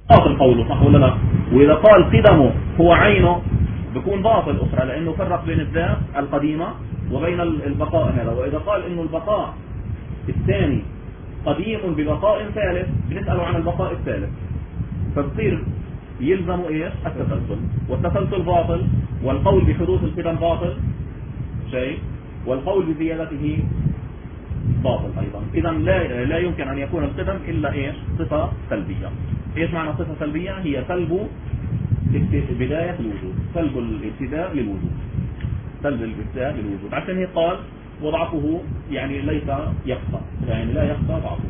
باطل قوله، صح ولا لا؟ وإذا قال قدمه هو عينه بيكون باطل أخرى، لأنه فرق بين الذات القديمة وبين البقاء هذا. وإذا قال إنه البقاء الثاني قديم ببقاء ثالث بنسأله عن البقاء الثالث، فبصير يلزم إيش؟ التسلسل، والتسلسل باطل، والقول بحدوث القدم باطل شيء، والقول بزيادته باطل أيضا. إذا لا يمكن أن يكون القدم إلا إيش؟ صفة سلبية. إيش معنى صفة سلبية؟ هي سلب بداية الوجود، سلب الابتداء للوجود، سلب الابتداء للوجود. عشان هيك قال وضعفه يعني ليس يخفى، يعني لا يخفى ضعفه.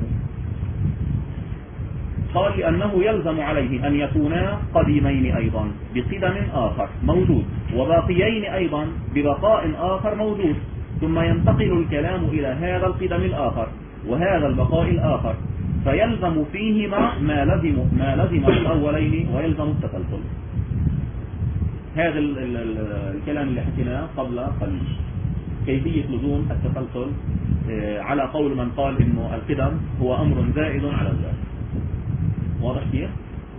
قال لأنه يلزم عليه أن يكونا قديمين أيضا بقدم آخر موجود، وباقيين أيضا ببقاء آخر موجود، ثم ينتقل الكلام إلى هذا القدم الآخر وهذا البقاء الآخر، فيلزم فيهما ما لزم الأولين ويلزم التسلسل. هذا الكلام اللي حكيناه قبل قليل، كيفية لزوم التسلسل على قول من قال إنه القدم هو أمر زائد على الذات. واضح كيف؟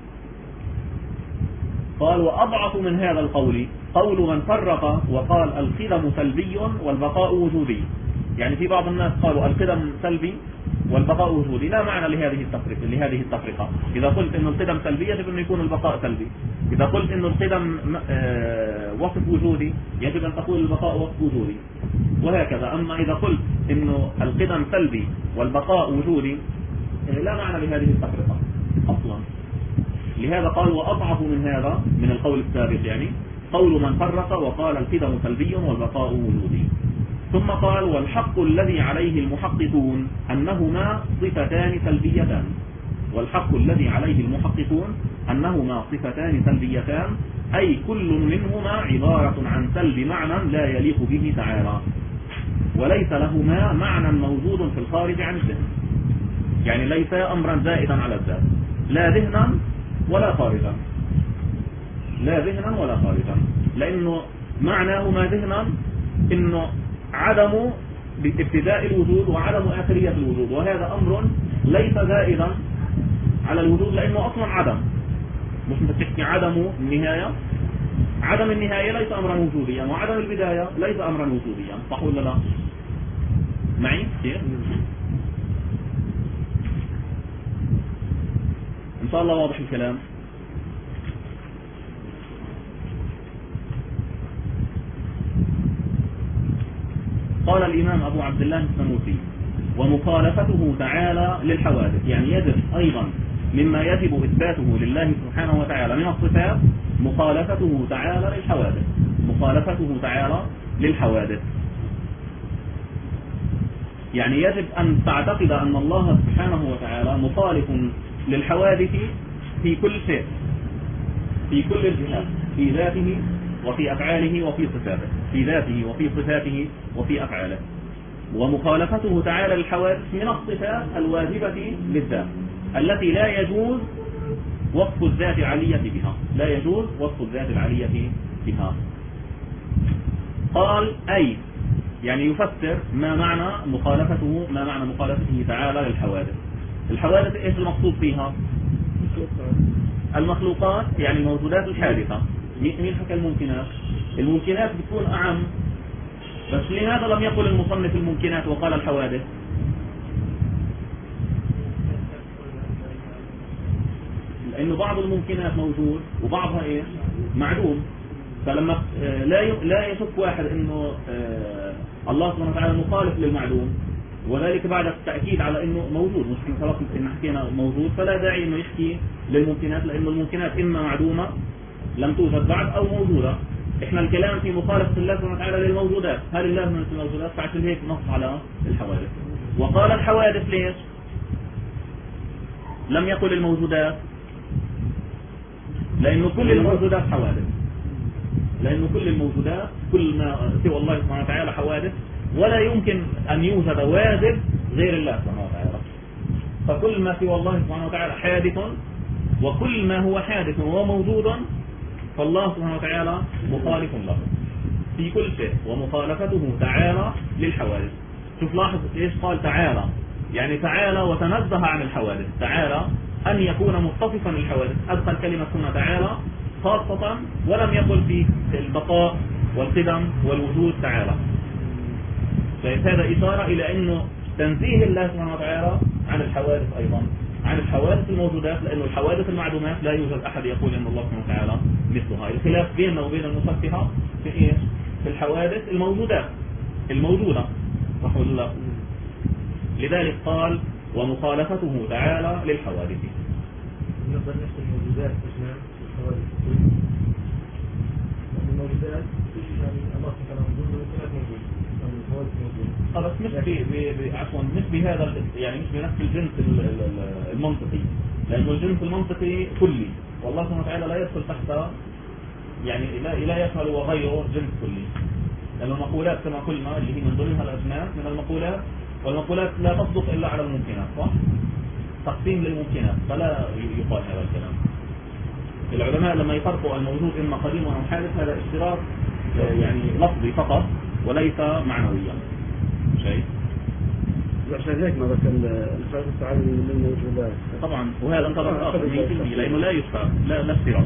قال وأضعف من هذا القول قول من فرق وقال القدم سلبي والبقاء وجودي. يعني في بعض الناس قالوا القدم سلبي والبقاء وجودي، لا معنى لهذه التفرقة. إذا قلت إنه القدم سلبية يجب أن يكون البقاء سلبي، إذا قلت إنه القدم وصف وجودي يجب أن تقول البقاء وصف وجودي، وهكذا. أما إذا قلت إنه القدم سلبي والبقاء وجودي لا معنى لهذه التفرقة أصلا. لهذا قال وأضعف من هذا من القول السابق، يعني قول من فرق وقال القدم سلبي والبقاء وجودي. ثم قال والحق الذي عليه المحققون أنهما صفتان سلبيتان، والحق الذي عليه المحققون أنهما صفتان سلبيتان، أي كل منهما عبارة عن سلب معنى لا يليق به تعالى، وليس لهما معنى موجود في الخارج عن الذهن. يعني ليس أمرا زائدا على الذات، لا ذهنا ولا خارجا، لا ذهنا ولا خارجا، لأنه معناه ما ذهنا إنه عدم ابتداء الوجود وعدم آخرية الوجود، وهذا أمر ليس زائدا على الوجود لأنه أصلا عدم. مش بتحكي عدم النهاية، عدم النهاية ليس أمرا وجوديا، وعدم البداية ليس أمرا وجوديا، صح ولا لا؟ معي كيف؟ إن شاء الله واضح الكلام. قال الإمام أبو عبد الله السنوسي ومخالفته تعالى للحوادث، يعني يجب أيضا مما يجب إثباته لله سبحانه وتعالى من الصفات مخالفته تعالى للحوادث، مخالفته تعالى للحوادث. يعني يجب أن تعتقد أن الله سبحانه وتعالى مخالف للحوادث في كل شيء، في كل الجهات، في ذاته وفي أفعاله وفي صفاته، في ذاته وفي صفاته وفي أفعاله. ومخالفته تعالى للحوادث من الصفات الواجبة للذات التي لا يجوز وصف الذات العلية بها، لا يجوز وصف الذات العلية بها. قال أي يعني يفسر ما معنى مخالفته تعالى للحوادث. الحوادث ايش المقصود فيها؟ المخلوقات، يعني الموجودات الحادثة. مين حكى الممكنات؟ الممكنات بتكون أعم، بس لماذا لم يقل المصنف الممكنات وقال الحوادث؟ لأنه بعض الممكنات موجود وبعضها ايه؟ معدوم. فلما لا يشك واحد انه الله سبحانه وتعالى مخالف للمعدوم، وذلك بعد التأكيد على انه موجود، مش خلاص ان حكينا موجود، فلا داعي انه يحكي للممكنات، لانه الممكنات اما معدومة لم توجد بعد او موجودة. احنا الكلام في مخالفة الله سبحانه وتعالى للموجودات، هل الله من الموجودات؟ فعشان هيك نص على الحوادث. وقال الحوادث ليش لم يقل الموجودات؟ لانه كل الموجودات حوادث، لانه كل الموجودات كل ما سوى الله سبحانه وتعالى حوادث، ولا يمكن ان يوجد واجب غير الله سبحانه وتعالى. فكل ما سوى الله سبحانه وتعالى حادث، وكل ما هو حادث وهو موجود فالله سبحانه وتعالى مخالف له في كل شيء. ومخالفته تعالى للحوادث. شوف لاحظ ايش قال تعالى، يعني تعالى وتنزه عن الحوادث، تعالى أن يكون متصفا للحوادث. أدخل كلمة هنا تعالى خاصة ولم يقل في البقاء والقدم والوجود تعالى. هذا إشارة إلى أنه تنزيه الله سبحانه وتعالى عن الحوادث أيضا، عن الحوادث الموجودات، لأن الحوادث المعدومات لا يوجد أحد يقول أن الله سبحانه وتعالى مثلها. الخلاف بيننا وبين المفسرة في إيه؟ في الحوادث الموجودات الموجودة، صح ولا لا؟ لذلك قال ومخالفته تعالى للحوادث. نقدر نحكي الموجودات اسمها الحوادث. الموجودات يعني الله سبحانه وتعالى موجود، الحوادث موجودة. بس مش عفوا مش بهذا يعني مش بنفس الجنس المنطقي، لأنه الجنس المنطقي كلي، والله سبحانه وتعالى لا يدخل تحت يعني لا يشمل وغيره جنس كلي. لأن المقولات كما قلنا اللي هي من ضمنها الأجناس من المقولات، والمقولات لا تصدق إلا على الممكنات، صح؟ تقسيم للممكنات، فلا يقال هذا الكلام. العلماء لما يفرقوا الموجود إما قديم أو حادث هذا اشتراك يعني لفظي فقط وليس معنويا شيء. عشان هيك ما بس الخالق تعالى من الموجودات طبعا، وهذا انطبق آخر لأنه لا يشفى لا اشتراك.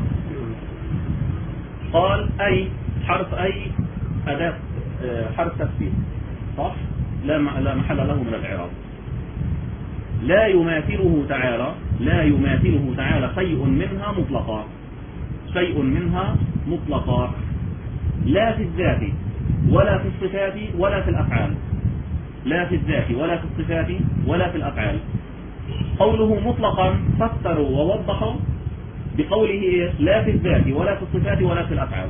قال أي حرف أي أداة حرف تفسير، صح؟ لا محل له من الإعراب. لا يماثله تعالى شيء منها مطلقا، شيء منها مطلقا، لا في الذات ولا في الصفات ولا في الأفعال، لا في الذات ولا في الصفات ولا في الأفعال. قوله مطلقا فسروا ووضحوا بقوله لا في الذات ولا في الصفات ولا في الأفعال،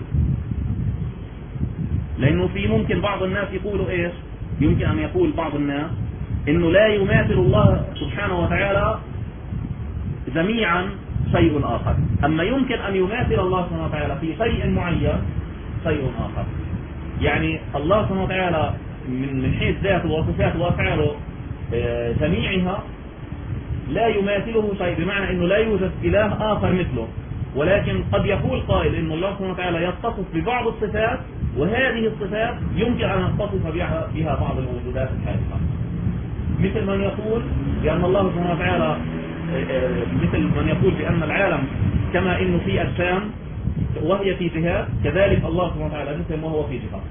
لأنه في ممكن بعض الناس يقولوا إيش؟ يمكن أن يقول بعض الناس إنه لا يماثل الله سبحانه وتعالى جميعا شيء آخر، أما يمكن أن يماثل الله سبحانه وتعالى في شيء معين شيء آخر. يعني الله سبحانه وتعالى من حيث ذاته وصفاته وأفعاله جميعها لا يماثله شيء، بمعنى أنه لا يوجد إله آخر مثله، ولكن قد يقول قائل أن الله سبحانه وتعالى يتصف ببعض الصفات، وهذه الصفات يمكن أن يتصف بها بعض الموجودات الحادثة، مثل من يقول بأن الله سبحانه وتعالى مثل من يقول بأن العالم كما إنه في أجسام وهي في جهات، كذلك الله سبحانه وتعالى جسم وهو في جهات.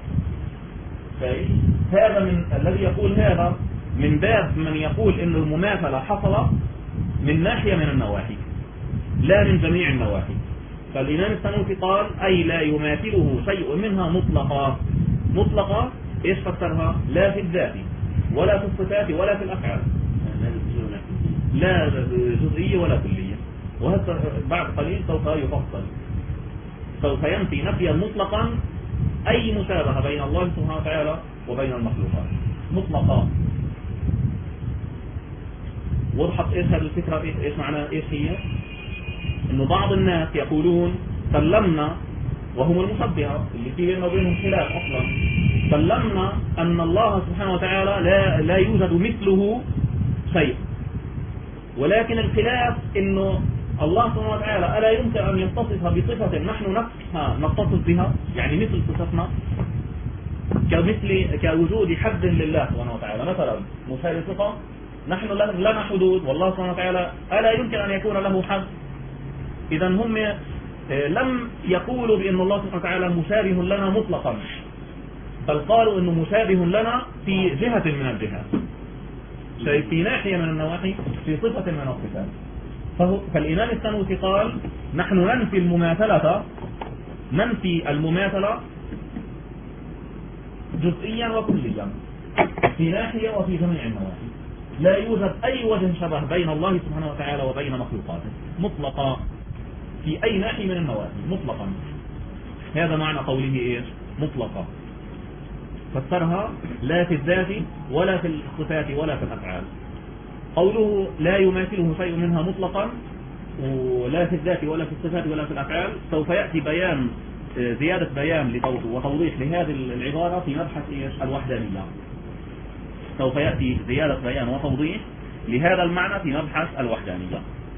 هذا من الذي يقول هذا من باب من يقول إن المماثلة حصلت من ناحية من النواحي لا من جميع النواحي. فالإمام السنوسي قال أي لا يماثله شيء منها مطلقا. مطلقا إيش فسرها؟ لا في الذات ولا في الصفات ولا في الأفعال، لا جزئية ولا كلية. وهذا بعد قليل سوف يفصل، سوف ينفي نفيا مطلقا أي مشابهة بين الله سبحانه وتعالى وبين المخلوقات مطلقا. وضحت إيش هذه الفكرة؟ إيش معنى إيش هي؟ إنه بعض الناس يقولون سلمنا، وهم المشبهة اللي في بيننا وبينهم خلاف أصلا، سلمنا أن الله سبحانه وتعالى لا يوجد مثله شيء، ولكن الخلاف إنه الله سبحانه وتعالى ألا يمكن أن يتصف بصفة نحن نفسها نتصف بها، يعني مثل صفتنا، كوجود حد لله سبحانه وتعالى مثلا، مشابه صفة نحن لنا حدود، والله سبحانه وتعالى ألا يمكن أن يكون له حد. إذا هم لم يقولوا بأن الله سبحانه وتعالى مشابه لنا مطلقا، بل قالوا أنه مشابه لنا في جهة من الجهات، في ناحية من النواحي، في صفة من الصفات. فالإمام السنوسي قال نحن ننفي المماثلة جزئيا وكليا في ناحية وفي جميع النواحي، لا يوجد أي وجه شبه بين الله سبحانه وتعالى وبين مخلوقاته مطلقا في أي ناحية من النواحي مطلقا. هذا معنى قوله إيش؟ مطلقا. فسرها لا في الذات ولا في الصفات ولا في الأفعال. قوله لا يماثله شيء منها مطلقا ولا في الذات ولا في الصفات ولا في الأفعال، سوف يأتي بيان زيادة بيان وتوضيح لهذه العبارة في مبحث إيش؟ الوحدانية. سوف يأتي زيادة بيان وتوضيح لهذا المعنى في مبحث الوحدانية.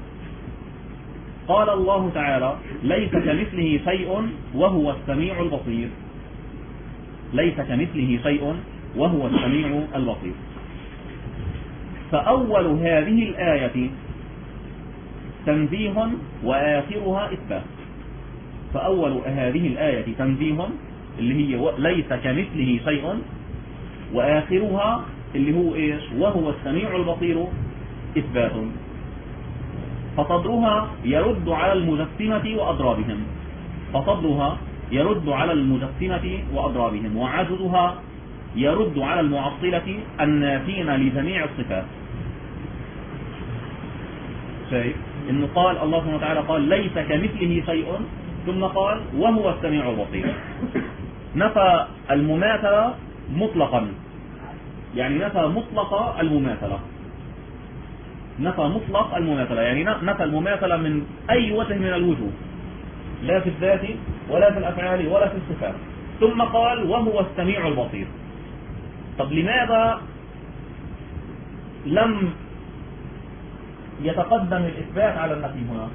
قال الله تعالى ليس كمثله شيء وهو السميع البصير. ليس كمثله شيء وهو السميع البصير. فأول هذه الآية تنزيه وآخرها إثبات. فأول هذه الآية تنزيه اللي هي ليس كمثله شيء، وآخرها اللي هو إيش؟ وهو السميع البصير إثبات. فصدرها يرد على المجسمة وأضرابهم، فصدرها يرد على المجسمة وأضرابهم، وعجزها يرد على المعطلة النافين لجميع الصفات. شيء إنه قال الله سبحانه وتعالى قال ليس كمثله شيء، ثم قال وهو السميع البصير. نفى المماثلة مطلقا، يعني نفى مطلق المماثلة، نفى مطلق المماثلة، يعني نفى المماثلة من أي وجه من الوجوه، لا في الذات ولا في الأفعال ولا في الصفات. ثم قال وهو السميع البصير. طب لماذا لم يتقدم الإثبات على النفي هنا؟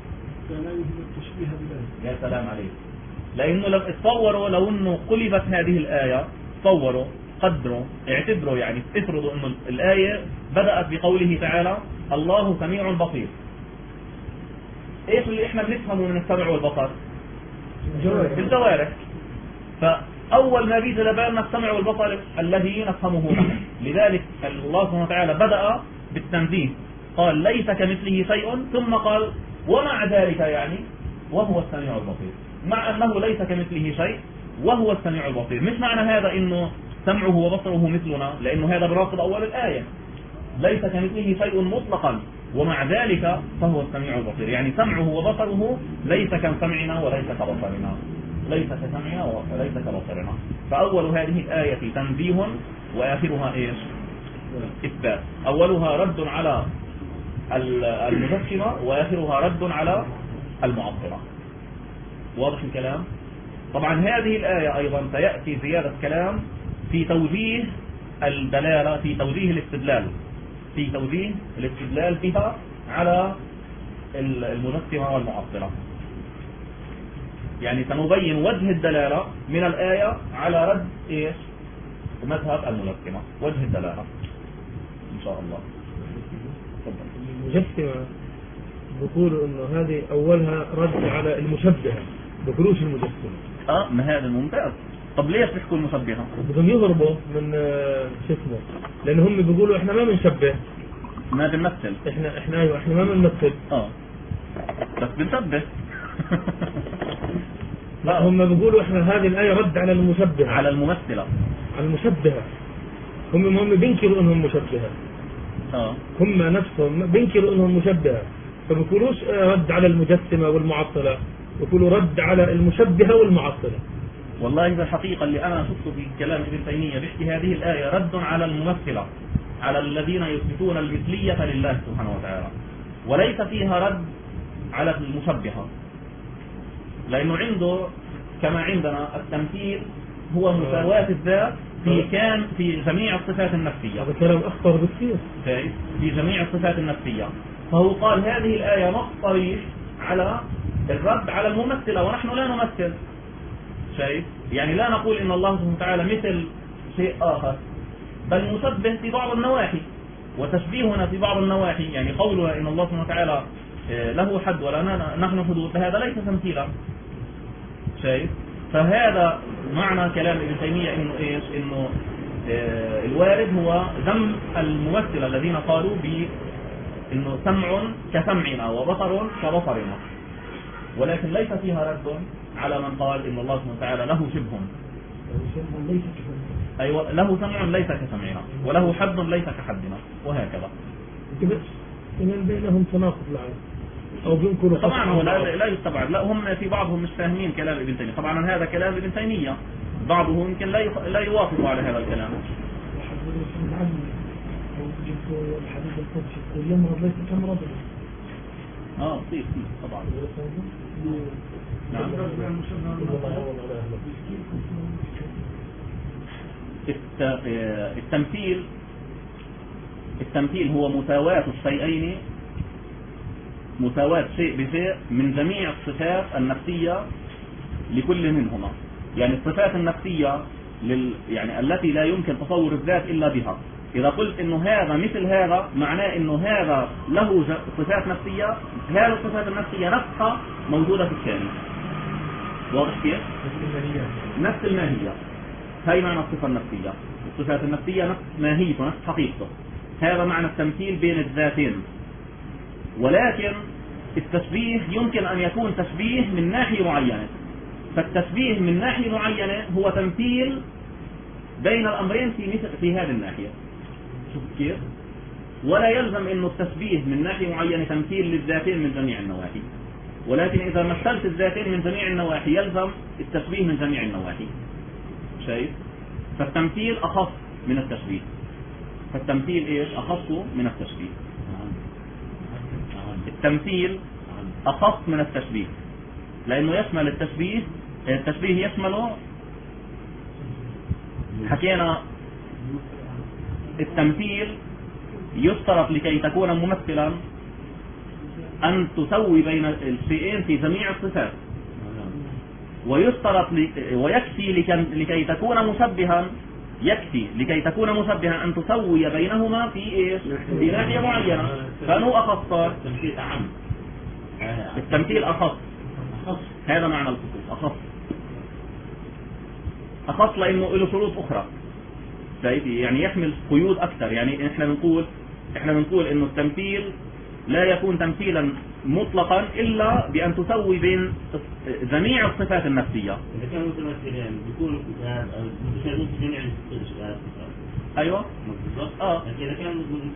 يا سلام عليك. لأنه لو اتصوروا لو أنه قلبت هذه الآية، تصوروا قدروا اعتبروا، يعني افرضوا أن الآية بدأت بقوله تعالى الله سميع بصير. ايش اللي احنا بنفهمه من السمع والبصر؟ الجوارح. فأول ما بيجي لبالنا السمع والبصر الذي نفهمه نحن. لذلك الله سبحانه وتعالى بدأ بالتنزيه، قال ليس كمثله شيء، ثم قال ومع ذلك يعني وهو السميع البصير، مع أنه ليس كمثله شيء وهو السميع البصير. مش معنى هذا إنه سمعه وبصره مثلنا، لأنه هذا بناقض أول الآية، ليس كمثله شيء مطلقا ومع ذلك فهو السميع البصير، يعني سمعه وبصره ليس كسمعنا وليس كبصرنا، ليس كسمعنا وليس كبصرنا. فأول هذه الآية تنزيه وآخرها إيش؟ إثبات. أولها رد على المجسمة وآخرها رد على المعطلة. واضح الكلام؟ طبعا هذه الآية أيضا سيأتي زيادة كلام في توجيه الدلالة، في توجيه الاستدلال، في توجيه الاستدلال فيها على المجسمة والمعطلة. يعني سنبين وجه الدلالة من الآية على رد إيش؟ مذهب المجسمة، وجه الدلالة إن شاء الله. المجسمة بيقولوا إنه هذه أولها رد على المشبهة، بيقولوش المجسمة. ما هذا ممتاز. طب ليش بيحكوا المشبهة؟ بدهم يهربوا من شو اسمه، لأن هم بيقولوا إحنا ما بنشبه، ما بنمثل، إحنا ما بنمثل. بس بنشبه. لا هم بيقولوا إحنا هذه الآية رد على المشبهة، على الممثلة، على المشبهة. هم بينكروا إنهم مشبهة. هم نفسهم بينكروا إنهم مشبهة، فبيقولوش رد على المجسمة والمعطلة، بيقولوا رد على المشبهة والمعطلة. والله إذا الحقيقة اللي أنا شفته في كلام ابن تيمية بيحكي هذه الآية رد على الممثلة، على الذين يثبتون المثلية لله سبحانه وتعالى، وليس فيها رد على المشبهة، لأنه عنده كما عندنا التمثيل هو مساواة الذات في جميع الصفات النفسية. هذا كلام أخطر بكثير. في جميع الصفات النفسية. فهو قال هذه الآية نص صريح على الرد على الممثلة، ونحن لا نمثل شيء، يعني لا نقول إن الله سبحانه وتعالى مثل شيء آخر، بل مشبه في بعض النواحي، وتشبيهنا في بعض النواحي، يعني قولنا إن الله سبحانه وتعالى له حد ولا نحن حدود، فهذا ليس تمثيلا شيء. فهذا معنى كلام ابن تيمية إنه إيش؟ إنه الوارد هو ذم الممثلة الذين قالوا إنه سمع كسمعنا وبصر كبصرنا، ولكن ليس فيها رد على من قال إن الله سبحانه وتعالى له شبه، أيوة له سمع ليس كسمعنا وله حد ليس كحدنا، وهكذا. إذن بينهم تناقض الآن أو بينكروا. طبعا هو لا يستبعد، لا هم في بعضهم مش فاهمين كلام ابن تيمية. طبعا هذا كلام ابن تيمية، بعضهم يمكن لا يوافق على هذا الكلام. الحديث القدسي يقول يمرض ليس كمرض. صيف طبعا. نعم. التمثيل هو مساواة الشيئين، مساواة شيء بشيء من جميع الصفات النفسية لكل منهما. يعني الصفات النفسية يعني التي لا يمكن تصور الذات إلا بها، إذا قلت إنه هذا مثل هذا معناه إنه هذا له صفات نفسية، هذه الصفات النفسية نفسها موجودة في الثاني. واضح كيف؟ نفس الماهية. هاي معنى الصفة النفسية. الصفات النفسية نفس ماهيته، نفس حقيقته. هذا معنى التمثيل بين الذاتين. ولكن التشبيه يمكن أن يكون تشبيه من ناحية معينة. فالتشبيه من ناحية معينة هو تمثيل بين الأمرين في هذه الناحية. شوف كيف؟ ولا يلزم إنه التشبيه من ناحية معينة تمثيل للذاتين من جميع النواحي. ولكن إذا مثلت الذاتين من جميع النواحي يلزم التشبيه من جميع النواحي. شايف؟ فالتمثيل أخص من التشبيه. فالتمثيل إيش؟ أخص من التشبيه. التمثيل أخص من التشبيه لأنه يشمل التشبيه يشمله. حكينا التمثيل يشترط لكي تكون ممثلا أن تسوي بين الشيئين في جميع الصفات، ويشترط ويكفي لكي تكون مشبها، يكفي لكي تكون مشبها أن تسوي بينهما في إيش؟ في ناحية معينة. فأنه أخص. التمثيل أعم. التمثيل أخص. هذا معنى الخصوص. أخص لأنه له شروط أخرى. يعني يحمل قيود أكثر. يعني إحنا بنقول إنه التمثيل لا يكون تمثيلا مطلقا إلا بأن تسوي بين جميع الصفات النفسية. إذا كانوا متمثلين بيكونوا متشابهين في جميع الصفات. أيوة. بالضبط. إذا كانوا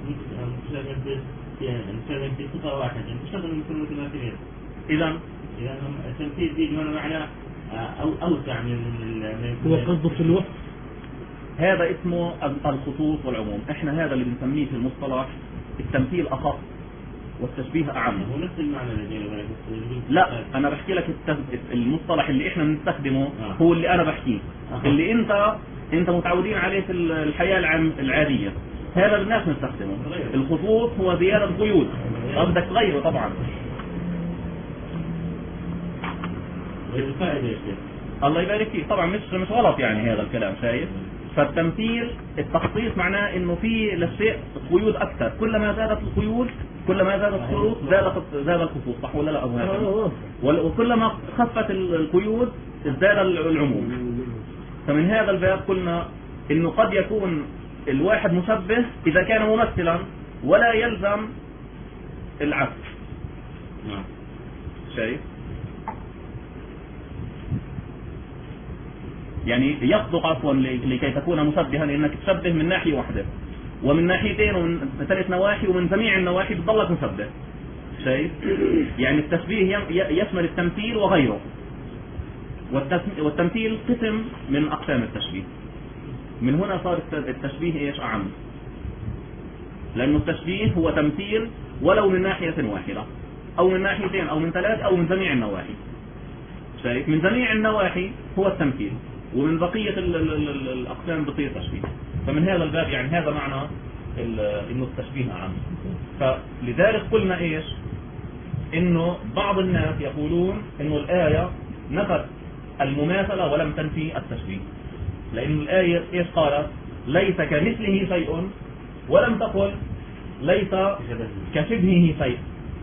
متشابهين في صفة واحدة متشابهين متمثلين. إذا التمثيل دي بمعنى معنى أوسع من هو قصده في الوقت. هذا اسمه الخصوص والعموم. احنا هذا اللي بنسميه في المصطلح التمثيل أخص والتشبيه أعم. هو نفس المعنى لا، أنا بحكي لك المصطلح اللي احنا بنستخدمه هو اللي أنا بحكيه. اللي أنت متعودين عليه في الحياة العادية. هذا الناس نستخدمه. الخصوص هو زيادة قيود. بدك تغيره طبعا. الله يبارك فيك. طبعا مش غلط يعني هذا الكلام. شايف؟ فالتمثيل التخصيص معناه انه في للشيء قيود اكثر. كلما زادت القيود كلما زادت الشروط زاد الخصوص. صح ولا لا ابو هاشم؟ وكلما خفت القيود ازداد العموم. فمن هذا الباب قلنا انه قد يكون الواحد مشبه اذا كان ممثلا ولا يلزم العكس. شايف؟ يعني يصدق عفوا لكي تكون مشبها لانك تشبه من ناحية واحدة ومن ناحيتين ومن 3 نواحي ومن جميع النواحي بتضلك مشبه. شايف؟ يعني التشبيه يشمل التمثيل وغيره. والتمثيل قسم من اقسام التشبيه. من هنا صار التشبيه ايش؟ اعم. لانه التشبيه هو تمثيل ولو من ناحية واحدة او من ناحيتين او من 3 او من جميع النواحي. شايف؟ من جميع النواحي هو التمثيل، ومن بقية الأقسام بقية التشبيه. فمن هذا الباب يعني هذا معنى إنه التشبيه أعم. فلذلك قلنا إيش؟ إنه بعض الناس يقولون إنه الآية نفت المماثلة ولم تنفي التشبيه. لأن الآية إيش قالت؟ ليس كمثله شيء، ولم تقل ليس كشبهه شيء.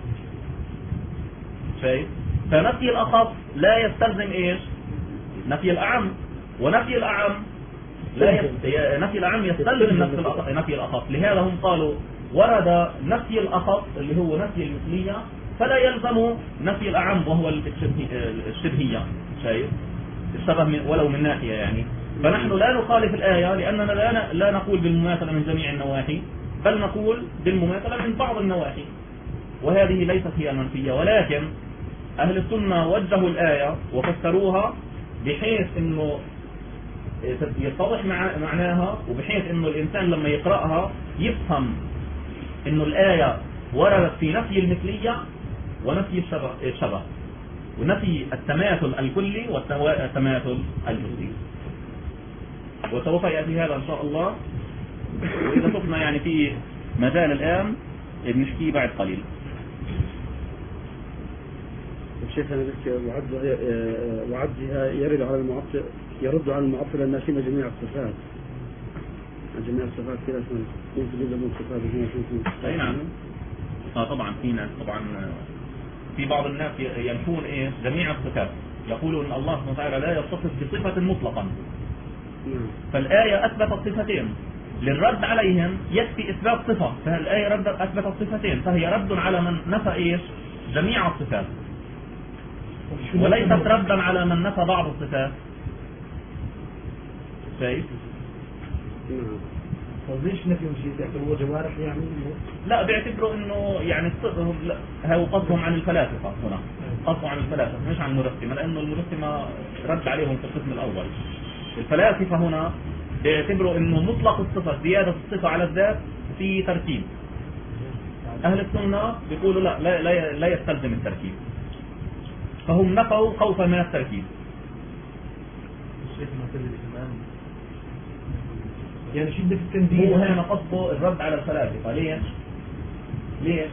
شايف؟ فنفي الأخص لا يستلزم إيش؟ نفي الأعم. ونفي الأعم نفي الأعم يستلزم نفي الأخص. لهذا هم قالوا ورد نفي الأخص اللي هو نفي المثلية فلا يلزم نفي الأعم وهو الشبهية. شايف؟ الشبه ولو من ناحية يعني. فنحن لا نخالف الآية لأننا لا نقول بالمماثلة من جميع النواحي، بل نقول بالمماثلة من بعض النواحي، وهذه ليست هي المنفية. ولكن أهل السنة وجهوا الآية وفسروها بحيث أنه يتضح معناها، وبحيث أنه الإنسان لما يقرأها يفهم أنه الآية وردت في نفي المثلية ونفي الشبه ونفي التماثل الكلي والتماثل الجزئي. وسوف يأتي هذا إن شاء الله، وإذا شفنا يعني في مجال الآن بنحكيه بعد قليل. الشيخ أنا بس وعدها يرد على المعطل، يرد على المعطل الناسين جميع الصفات. جميع الصفات كذا ممكن يبدأ من صفات أي نعم. طبعا في ناس طبعا في بعض الناس ينفون جميع الصفات، يقولون ان الله سبحانه وتعالى لا يتصف بصفة مطلقا. فالآية أثبتت صفتين، للرد عليهم يكفي إثبات صفة، فالآية أثبتت صفتين، فهي رد على من نفى جميع الصفات، وليست ردا على من نفى بعض الصفات. شايف؟ ليش نفيهم شيء تعتبروه جوارح يعني؟ لا، بيعتبروا انه يعني هو قصدهم عن الفلاسفة هنا، قصدهم عن الفلاسفة مش عن المجسمة، لانه المجسمة رد عليهم في القسم الاول. الفلاسفة هنا بيعتبروا انه مطلق الصفة، زيادة الصفة على الذات في تركيب. اهل السنة بيقولوا لا يستلزم التركيب، فهم نفوا خوفا من التركيب. يعني شدة التنزيه هو هنا قصده الرد على الفلاسفة. ليش؟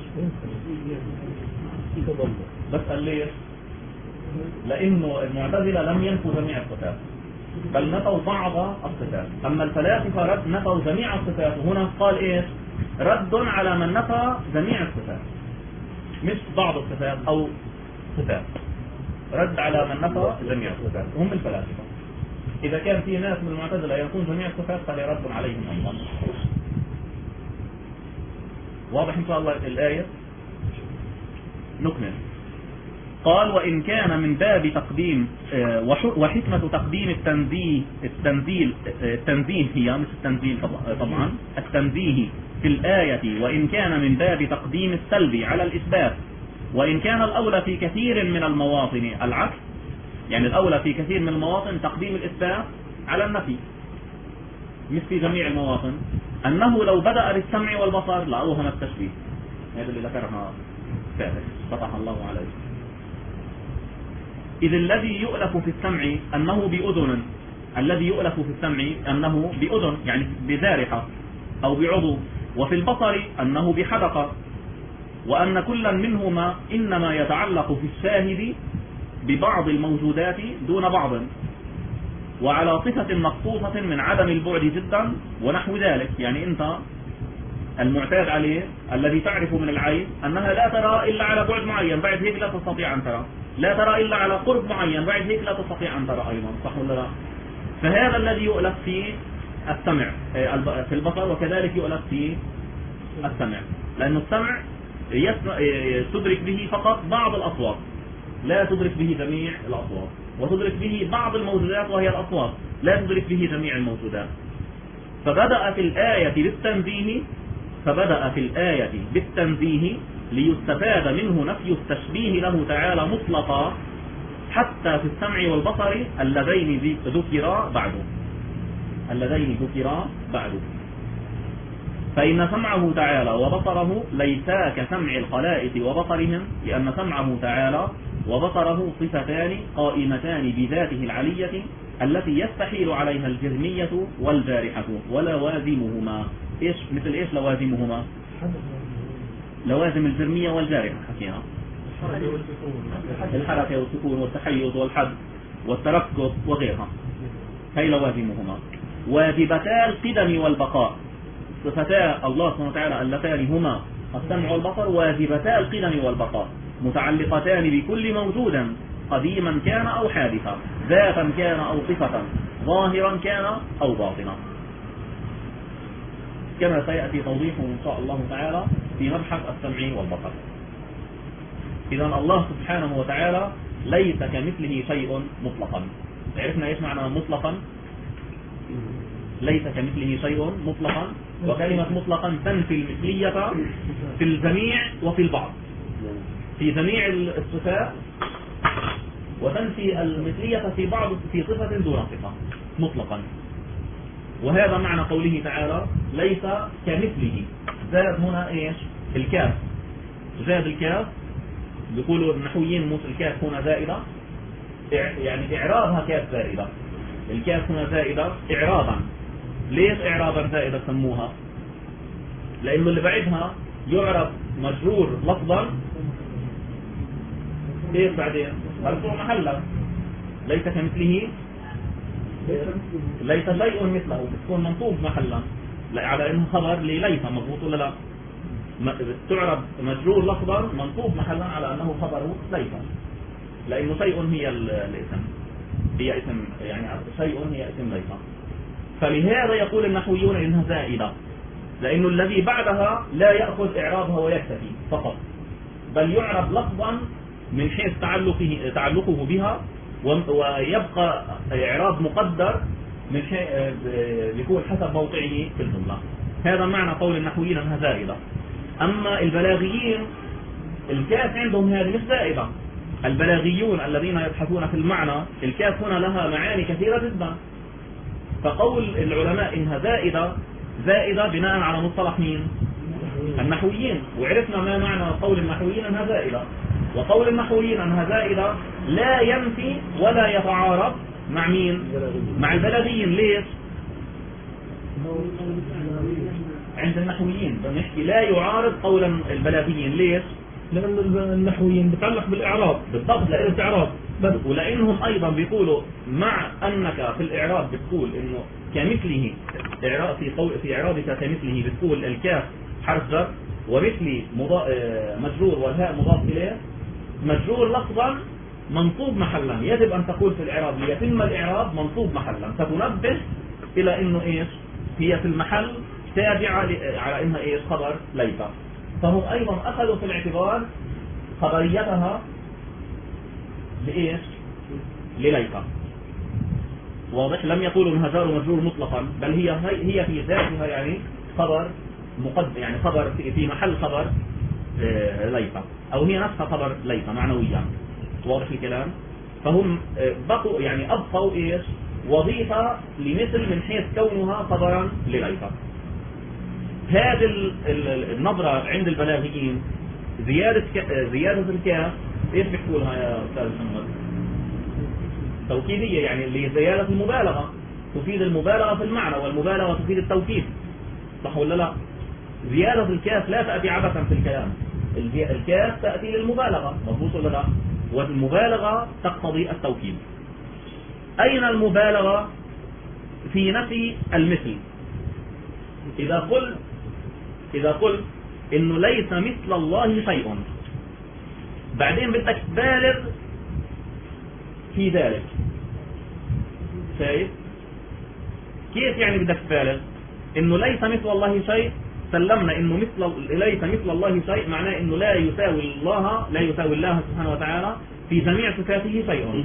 بسأل ليش؟ لأنه المعتزلة لم ينفوا جميع الصفات، بل نفوا بعض الصفات، أما الفلاسفة نفوا جميع الصفات. وهنا قال رد على من نفى جميع الصفات، مش بعض الصفات أو صفات، رد على من نفى جميع الصفات هم الفلاسفة. إذا كان في ناس من المعتزلة ينفون جميع الصفات فهي رد عليهم أيضا. واضح إن شاء الله الآية؟ نكمل. قال وإن كان من باب تقديم وحكمة تقديم التنزيه هي مش التنزيل طبعا التنزيه في الآية، وإن كان من باب تقديم السلب على الإثبات، وإن كان الأولى في كثير من المواطن العكس، يعني الأولى في كثير من المواطن تقديم الإثبات على النفي، مش في جميع المواطن، أنه لو بدأ بالسمع والبصر لأوهم التشبيه. هذا اللي ذكرها فاتح فتح الله عليه. إذ الذي يؤلف في السمع أنه بأذن، الذي يؤلف في السمع أنه بأذن يعني بذارحة أو بعضو، وفي البصر أنه بحدقة، وأن كلا منهما إنما يتعلق في الشاهد ببعض الموجودات دون بعض، وعلى صفة مخصوصة من عدم البعد جدا ونحو ذلك. يعني أنت المعتاد عليه الذي تعرف من العين أنها لا ترى إلا على بعد معين، بعد هيك لا تستطيع أن ترى، لا ترى إلا على قرب معين، بعد هيك لا تستطيع أن ترى أيضا، صح ولا لا؟ فهذا الذي يؤلف في السمع في البصر، وكذلك يؤلف في السمع، لأن السمع تدرك به فقط بعض الأصوات، لا تدرك به جميع الأصوات، وتدرك به بعض الموجودات وهي الأصوات، لا تدرك به جميع الموجودات. فبدأ في الآية بالتنزيه ليستفاد منه نفي التشبيه له تعالى مطلقا حتى في السمع والبصر اللذين ذكرا بعد. فإن سمعه تعالى وبصره ليسا كسمع الخلائق وبصرهم، لأن سمعه تعالى وبصره صفتان قائمتان بذاته العلية التي يستحيل عليها الجرمية والجارحة ولوازمهما. مثل إيش لوازمهما؟ لوازم الجرمية والجارحة حكينا، الحركة والسكون والتحيز والحد والتركض وغيرها، هي لوازمهما. واجبتا القدم والبقاء، صفتا الله سبحانه وتعالى اللتان هما السمع والبصر واجبتا القدم والبقاء، متعلقتان بكل موجود قديما كان أو حادثا، ذاتا كان أو صفة، ظاهرا كان أو باطنا، كما سيأتي توضيحه إن شاء الله تعالى في مبحث السمع والبصر. إذا الله سبحانه وتعالى ليس كمثله شيء مطلقا. عرفنا إيش معنى مطلقا؟ ليس كمثله شيء مطلقا، وكلمة مطلقا تنفي المثلية في الجميع وفي البعض، في جميع الصفات، وتنفي المثلية في صفة دون صفة مطلقا. وهذا معنى قوله تعالى ليس كمثله. زاد هنا ايش؟ الكاف، زاد الكاف، بيقولوا النحويين الكاف هنا زائدة، يعني إعرابها كاف زائدة، الكاف هنا زائدة إعرابا. ليش إعرابا زائدة سموها؟ لأنه اللي بعدها يعرب مجرور لفظا ايش بعدين؟ مرفوع محلا. ليس كمثله، ليس شيء مثله، بتكون منصوب محلا. على انه خبر لليس، مضبوط ولا لا؟ تعرب مجرور لفظا منصوب محلا على انه خبر ليس، لانه شيء هي الاسم، هي اسم، يعني شيء هي اسم ليس. فلهذا يقول النحويون انها زائدة، لانه الذي بعدها لا يأخذ اعرابها ويكتفي فقط، بل يعرب لفظا من حيث تعلقه بها، ويبقى اعراب مقدر من حيث يكون حسب موقعه في الجملة. هذا معنى قول النحويين انها زائدة. اما البلاغيين الكاف عندهم هذه مش زائدة. البلاغيون الذين يبحثون في المعنى الكاف هنا لها معاني كثيرة جدا، فقول العلماء انها زائدة بناء على مصطلح مين؟ النحويين. وعرفنا ما معنى قول النحويين انها زائدة. وقول النحويين انها زائدة لا ينفي ولا يتعارض مع مين؟ مع البلاغيين. ليش؟ عند النحويين بنحكي لا يعارض قول البلاغيين. ليش؟ لأن النحويين بتعلق بالإعراب. بالضبط، لأن الإعراب بس. ولأنهم أيضا بيقولوا مع أنك في الإعراب بتقول إنه كمثله في إعرابك كمثله بتقول الكاف حرف جر، ومثلي مجرور والهاء مضاف إليه، مجرور لفظا منصوب محلا. يجب أن تقول في الإعراب ليتم الإعراب منصوب محلا، فتنبه إلى إنه إيش؟ هي في المحل تابعة على إنها إيش؟ خبر ليس. فهم أيضا أخذوا في الاعتبار خبريتها لإيش؟ لليس. واضح؟ لم يقولوا انها جار ومجرور مطلقا، بل هي في ذاتها يعني خبر مقدم، يعني خبر في محل خبر ليس، أو هي نفسها خبر ليس معنويا. واضح الكلام؟ فهم بقوا يعني أبقوا إيش؟ وظيفة لمثل من حيث كونها خبرا لليس. هذه النظرة عند البلاغيين زيادة الكاف ايش بيحكوا لها يا أستاذ محمد؟ توكيدية، يعني اللي زيادة المبالغة، تفيد المبالغة في المعنى، والمبالغة تفيد التوكيد، صح ولا لا؟ زيادة الكاف لا تأتي عبثا في الكلام، الكاف تأتي للمبالغة، مضبوط ولا لا؟ والمبالغة تقتضي التوكيد. أين المبالغة في نفي المثل؟ إذا قلت إنه ليس مثل الله شيء، بعدين بدك تبالغ في ذلك. شايف؟ كيف يعني بدك تبالغ؟ إنه ليس مثل الله شيء، سلمنا إنه ليس مثل الله شيء معناه إنه لا يساوي الله سبحانه وتعالى في جميع صفاته شيء.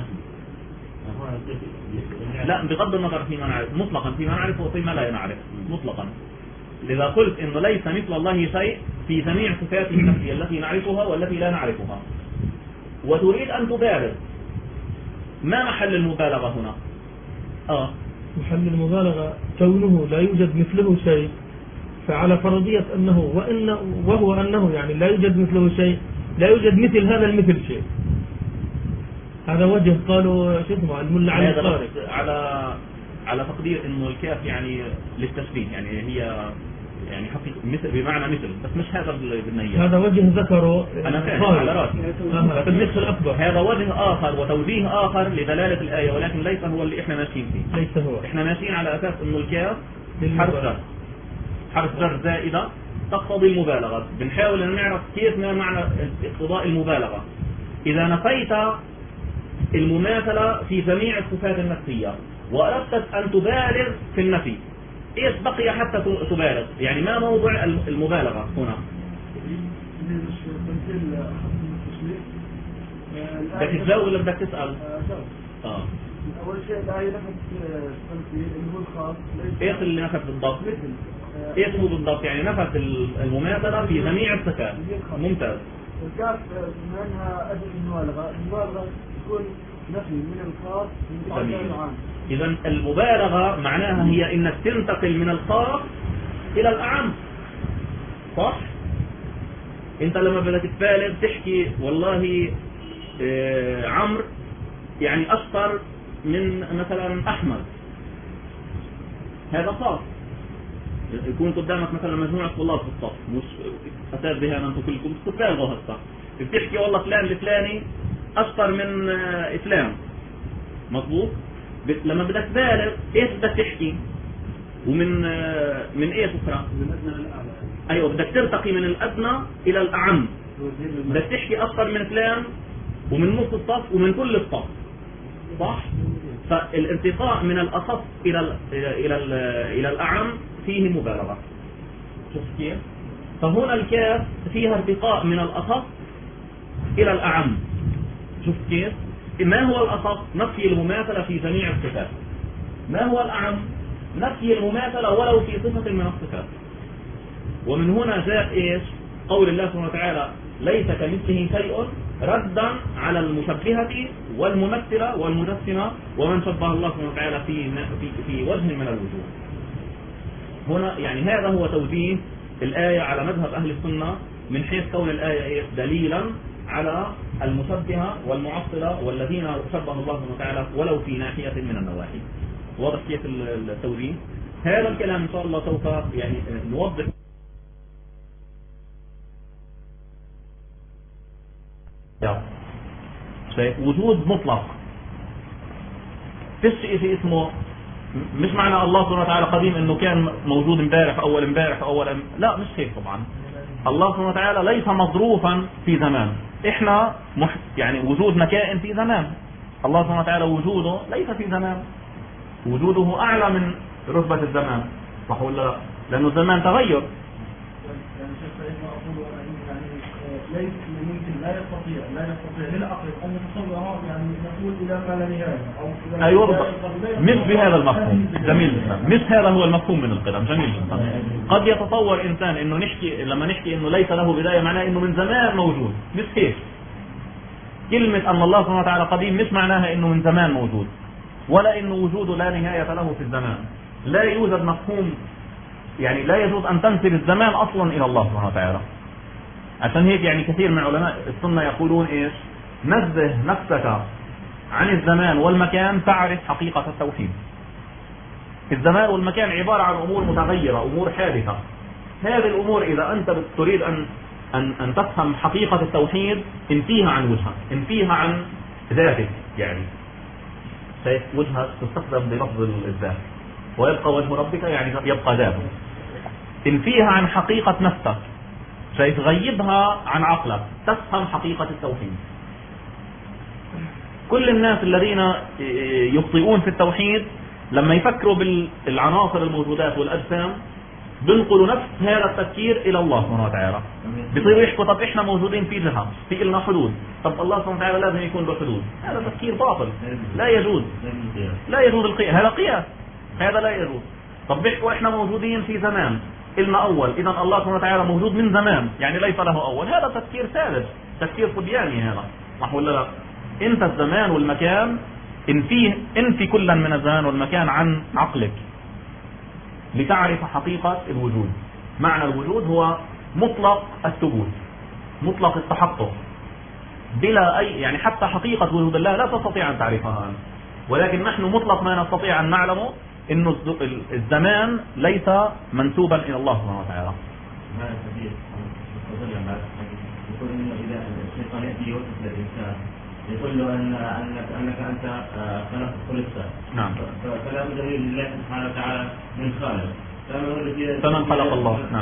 لا، بغض النظر فيما نعرف مطلقا، فيما نعرف وفيما لا نعرف مطلقا. إذا قلت إنه ليس مثل الله شيء في جميع صفاته النفسية التي نعرفها والتي لا نعرفها، وتريد أن تبالغ، ما محل المبالغة هنا؟ محل المبالغة كونه لا يوجد مثله شيء، فعلى فرضية أنه وهو أنه يعني لا يوجد مثله شيء، لا يوجد مثل هذا المثل شيء. هذا وجه قالوا شو اسمه الملا علي القاري على تقدير انه الكاف يعني للتشبيه، يعني هي يعني حقيقة مثل بمعنى مثل، بس مش هذا اللي بدنا اياه. هذا وجه ذكره انا فاهم على راسي، بس المثل اكبر. هذا وجه اخر وتوجيه اخر لدلالة الآية، ولكن ليس هو اللي احنا ماشيين فيه. ليس هو. احنا ماشيين على اساس انه الكاف حرف جر زائدة تقتضي المبالغة. بنحاول ان نعرف كيف ما معنى اقتضاء المبالغة. اذا نفيت المماثلة في جميع الصفات النفسية وأردت أن تبالغ في النفي، إيش بقي حتى تبالغ؟ يعني ما موضوع المبالغة هنا؟ بدك تجاوب ولا بدك تسأل؟ أول شيء الآية نفت التمثيل اللي هو الخاص. إيش اللي نفت بالضبط؟ إيش هو بالضبط؟ يعني نفت المماثلة في جميع الصفات. ممتاز. الكاف منها أجل المبالغة تكون نفي من الخاص من العام. إذا المبالغة معناها هي إنك تنتقل من الخاص إلى الأعم، صح؟ أنت لما بدك تبالغ تحكي والله عمرو يعني أشطر من مثلا أحمد، هذا خاص. يكون قدامك مثلا مجموعة طلاب في الصف، مش أساتذة هنا أنتم كلكم تبالغوا هالصف، بتحكي والله فلان الفلاني أشطر من فلان، مظبوط؟ لما بدك تبالغ ايش بدك تحكي؟ من ايه أخرى؟ ايوه بدك ترتقي من الأدنى إلى الأعم، بدك تحكي أكثر من فلان ومن نص الصف ومن كل الصف، صح؟ فالارتقاء من الأخص إلى الأعم فيه مبالغة. شوف كيف؟ فهنا الكاف فيها ارتقاء من الأخص إلى الأعم. شوف كيف؟ ما هو الأخص؟ نفي المماثلة في جميع الصفات. ما هو الأعم؟ نفي المماثلة ولو في صفة من الصفات. ومن هنا جاء إيش؟ قول الله سبحانه وتعالى ليس كمثله شيء، ردا على المشبهة والممثلة والمجسمة ومن شبه الله سبحانه وتعالى في وجه من الوجوه. هنا يعني هذا هو توجيه الآية على مذهب أهل السنة، من حيث كون الآية دليلا على المشبهة والمعطلة والذين شبه الله سبحانه وتعالى ولو في ناحية من النواحي. واضح كيف التوجيه؟ هذا الكلام إن شاء الله سوف يعني نوضح. وجود مطلق، فيش شيء اسمه، مش معنى الله سبحانه وتعالى قديم انه كان موجود امبارح اول لا مش هيك طبعا. الله سبحانه وتعالى ليس مظروفا في زمان، احنا يعني وجودنا كائن في زمان. الله سبحانه وتعالى وجوده ليس في زمان، وجوده اعلى من رتبة الزمان، صح ولا لا؟ لانه الزمان تغير. ليس ممكن، لا يستطيع للعقل ان يتصور، يعني نقول الى ما لا نهايه او ايوه بالضبط، مش بهذا المفهوم. جميل جدا، مش هذا هو المفهوم من القدم. جميل جدا. قد يتصور انسان انه لما نحكي انه ليس له بدايه معناه انه من زمان موجود، مش هيك. كلمه ان الله سبحانه وتعالى قديم مش معناها انه من زمان موجود، ولا انه وجوده لا نهايه له في الزمان. لا يوجد مفهوم، يعني لا يجوز ان تنسب الزمان اصلا الى الله سبحانه وتعالى. عشان هيك يعني كثير من علماء السنة يقولون إيش؟ نزه نفسك عن الزمان والمكان تعرف حقيقة التوحيد. الزمان والمكان عبارة عن أمور متغيرة، أمور حادثة. هذه الأمور إذا أنت تريد أن تفهم حقيقة التوحيد انفيها عن وجهك، انفيها عن ذاتك. يعني شايف وجهك تستخدم بلفظ الذات، ويبقى وجه ربك يعني يبقى ذاته. انفيها عن حقيقة نفسك، شايف غيبها عن عقلك تفهم حقيقة التوحيد. كل الناس الذين يخطئون في التوحيد لما يفكروا بالعناصر الموجودات والأجسام بنقلوا نفس هذا التفكير إلى الله سبحانه وتعالى. بيصيروا يحكوا طب إحنا موجودين في جهة، في إلنا حدود، طب الله سبحانه وتعالى لازم يكون له حدود. هذا تفكير باطل، لا يجوز. لا يجوز القياس، هذا قياس، هذا لا يجوز. طب بيحكوا إحنا موجودين في زمان، إلنا أول، إذا الله سبحانه وتعالى موجود من زمان يعني ليس له أول. هذا تفكير ساذج، تفكير صبياني هذا، صح ولا لا؟ أنت الزمان والمكان انفي كلا من الزمان والمكان عن عقلك لتعرف حقيقة الوجود. معنى الوجود هو مطلق الثبوت، مطلق التحقق، بلا أي يعني حتى حقيقة وجود الله لا تستطيع أن تعرفها أنت، ولكن نحن مطلق ما نستطيع أن نعلمه إنه الزمان ليس منسوبا إلى الله سبحانه وتعالى. هذا كثير يقول إنه إذا الشيطان يأتي يوصف للإنسان يقول له أنك أنت خلقت. نعم. فلا بد لله سبحانه وتعالى من خالق. فمن خلق الله. نعم.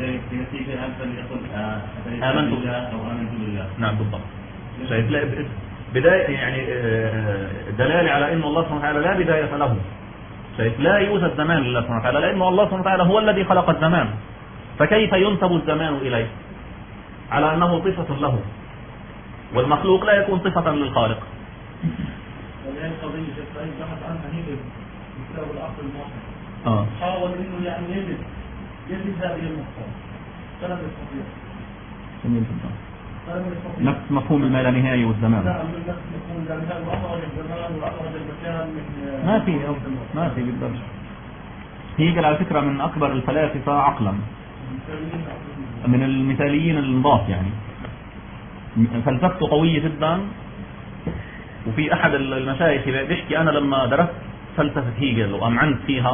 آمنت بالله أو آمنت بالله. نعم بالضبط. شايف بداية يعني دلالة على إن الله سبحانه وتعالى لا بداية له. شايف لا يوجد زمان لله سبحانه وتعالى، لأنه الله سبحانه وتعالى هو الذي خلق الزمان، فكيف ينسب الزمان إليه على أنه صفة له؟ والمخلوق لا يكون صفة للخالق. ولذلك قضية السعيد بحث عنها هيبل بسبب العقل المعقل. حاول إنه يعني يجد هذه المفهوم، فلم يستطيع. جميل جدا. نفس مفهوم ما لا نهاية والزمان. نعم، نفس مفهوم لا نهاية وأخرج الزمان وأخرج المكان من ما في بالضبط. هيجل على فكرة من أكبر الفلاسفة عقلا، من المثاليين النضاف، يعني فلسفته قوية جدا. وفي أحد المشايخ بيحكي أنا لما درست فلسفة هيجل وأمعنت فيها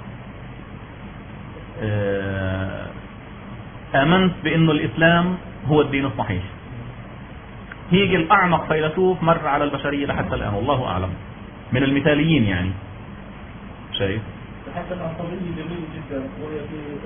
آمنت بأنه الإسلام هو الدين الصحيح. هيجل أعمق فيلسوف مر على البشرية لحتى الآن، والله أعلم، من المثاليين يعني. شايف حتى القضية جميلة جدا، وهي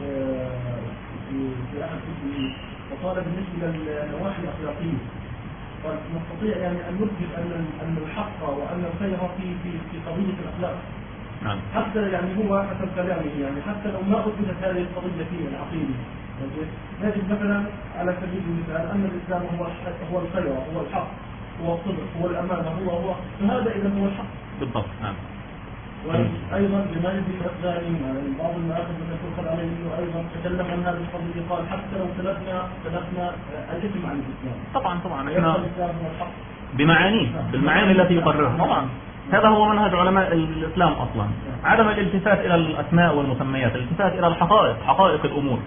في أحد الكتب، وقال بالنسبة للنواحي الأخلاقية قال نستطيع يعني أن نثبت أن الحق وأن الخير في قضية الأخلاق. نعم. حتى يعني هو حسب كلامه يعني حتى لو ما أثبتت هذه القضية في العقيدة، نجد مثلا على سبيل المثال أن الإسلام هو الخير، هو الحق، هو الصدق، هو الأمانة، هو فهذا إذا هو الحق بالضبط. نعم. وأيضا بما يجري الأفغاني بعض المآخذ من الفقه عليه أنه أيضا تكلم عن هذه القضية قال حتى لو سلفنا الإثم عن الإسلام. طبعا احنا بمعانيه بالمعاني التي يقررها. طبعا هذا هو منهج علماء الإسلام أصلا، عدم الالتفات إلى الأسماء والمسميات، الالتفات إلى الحقائق، حقائق الأمور.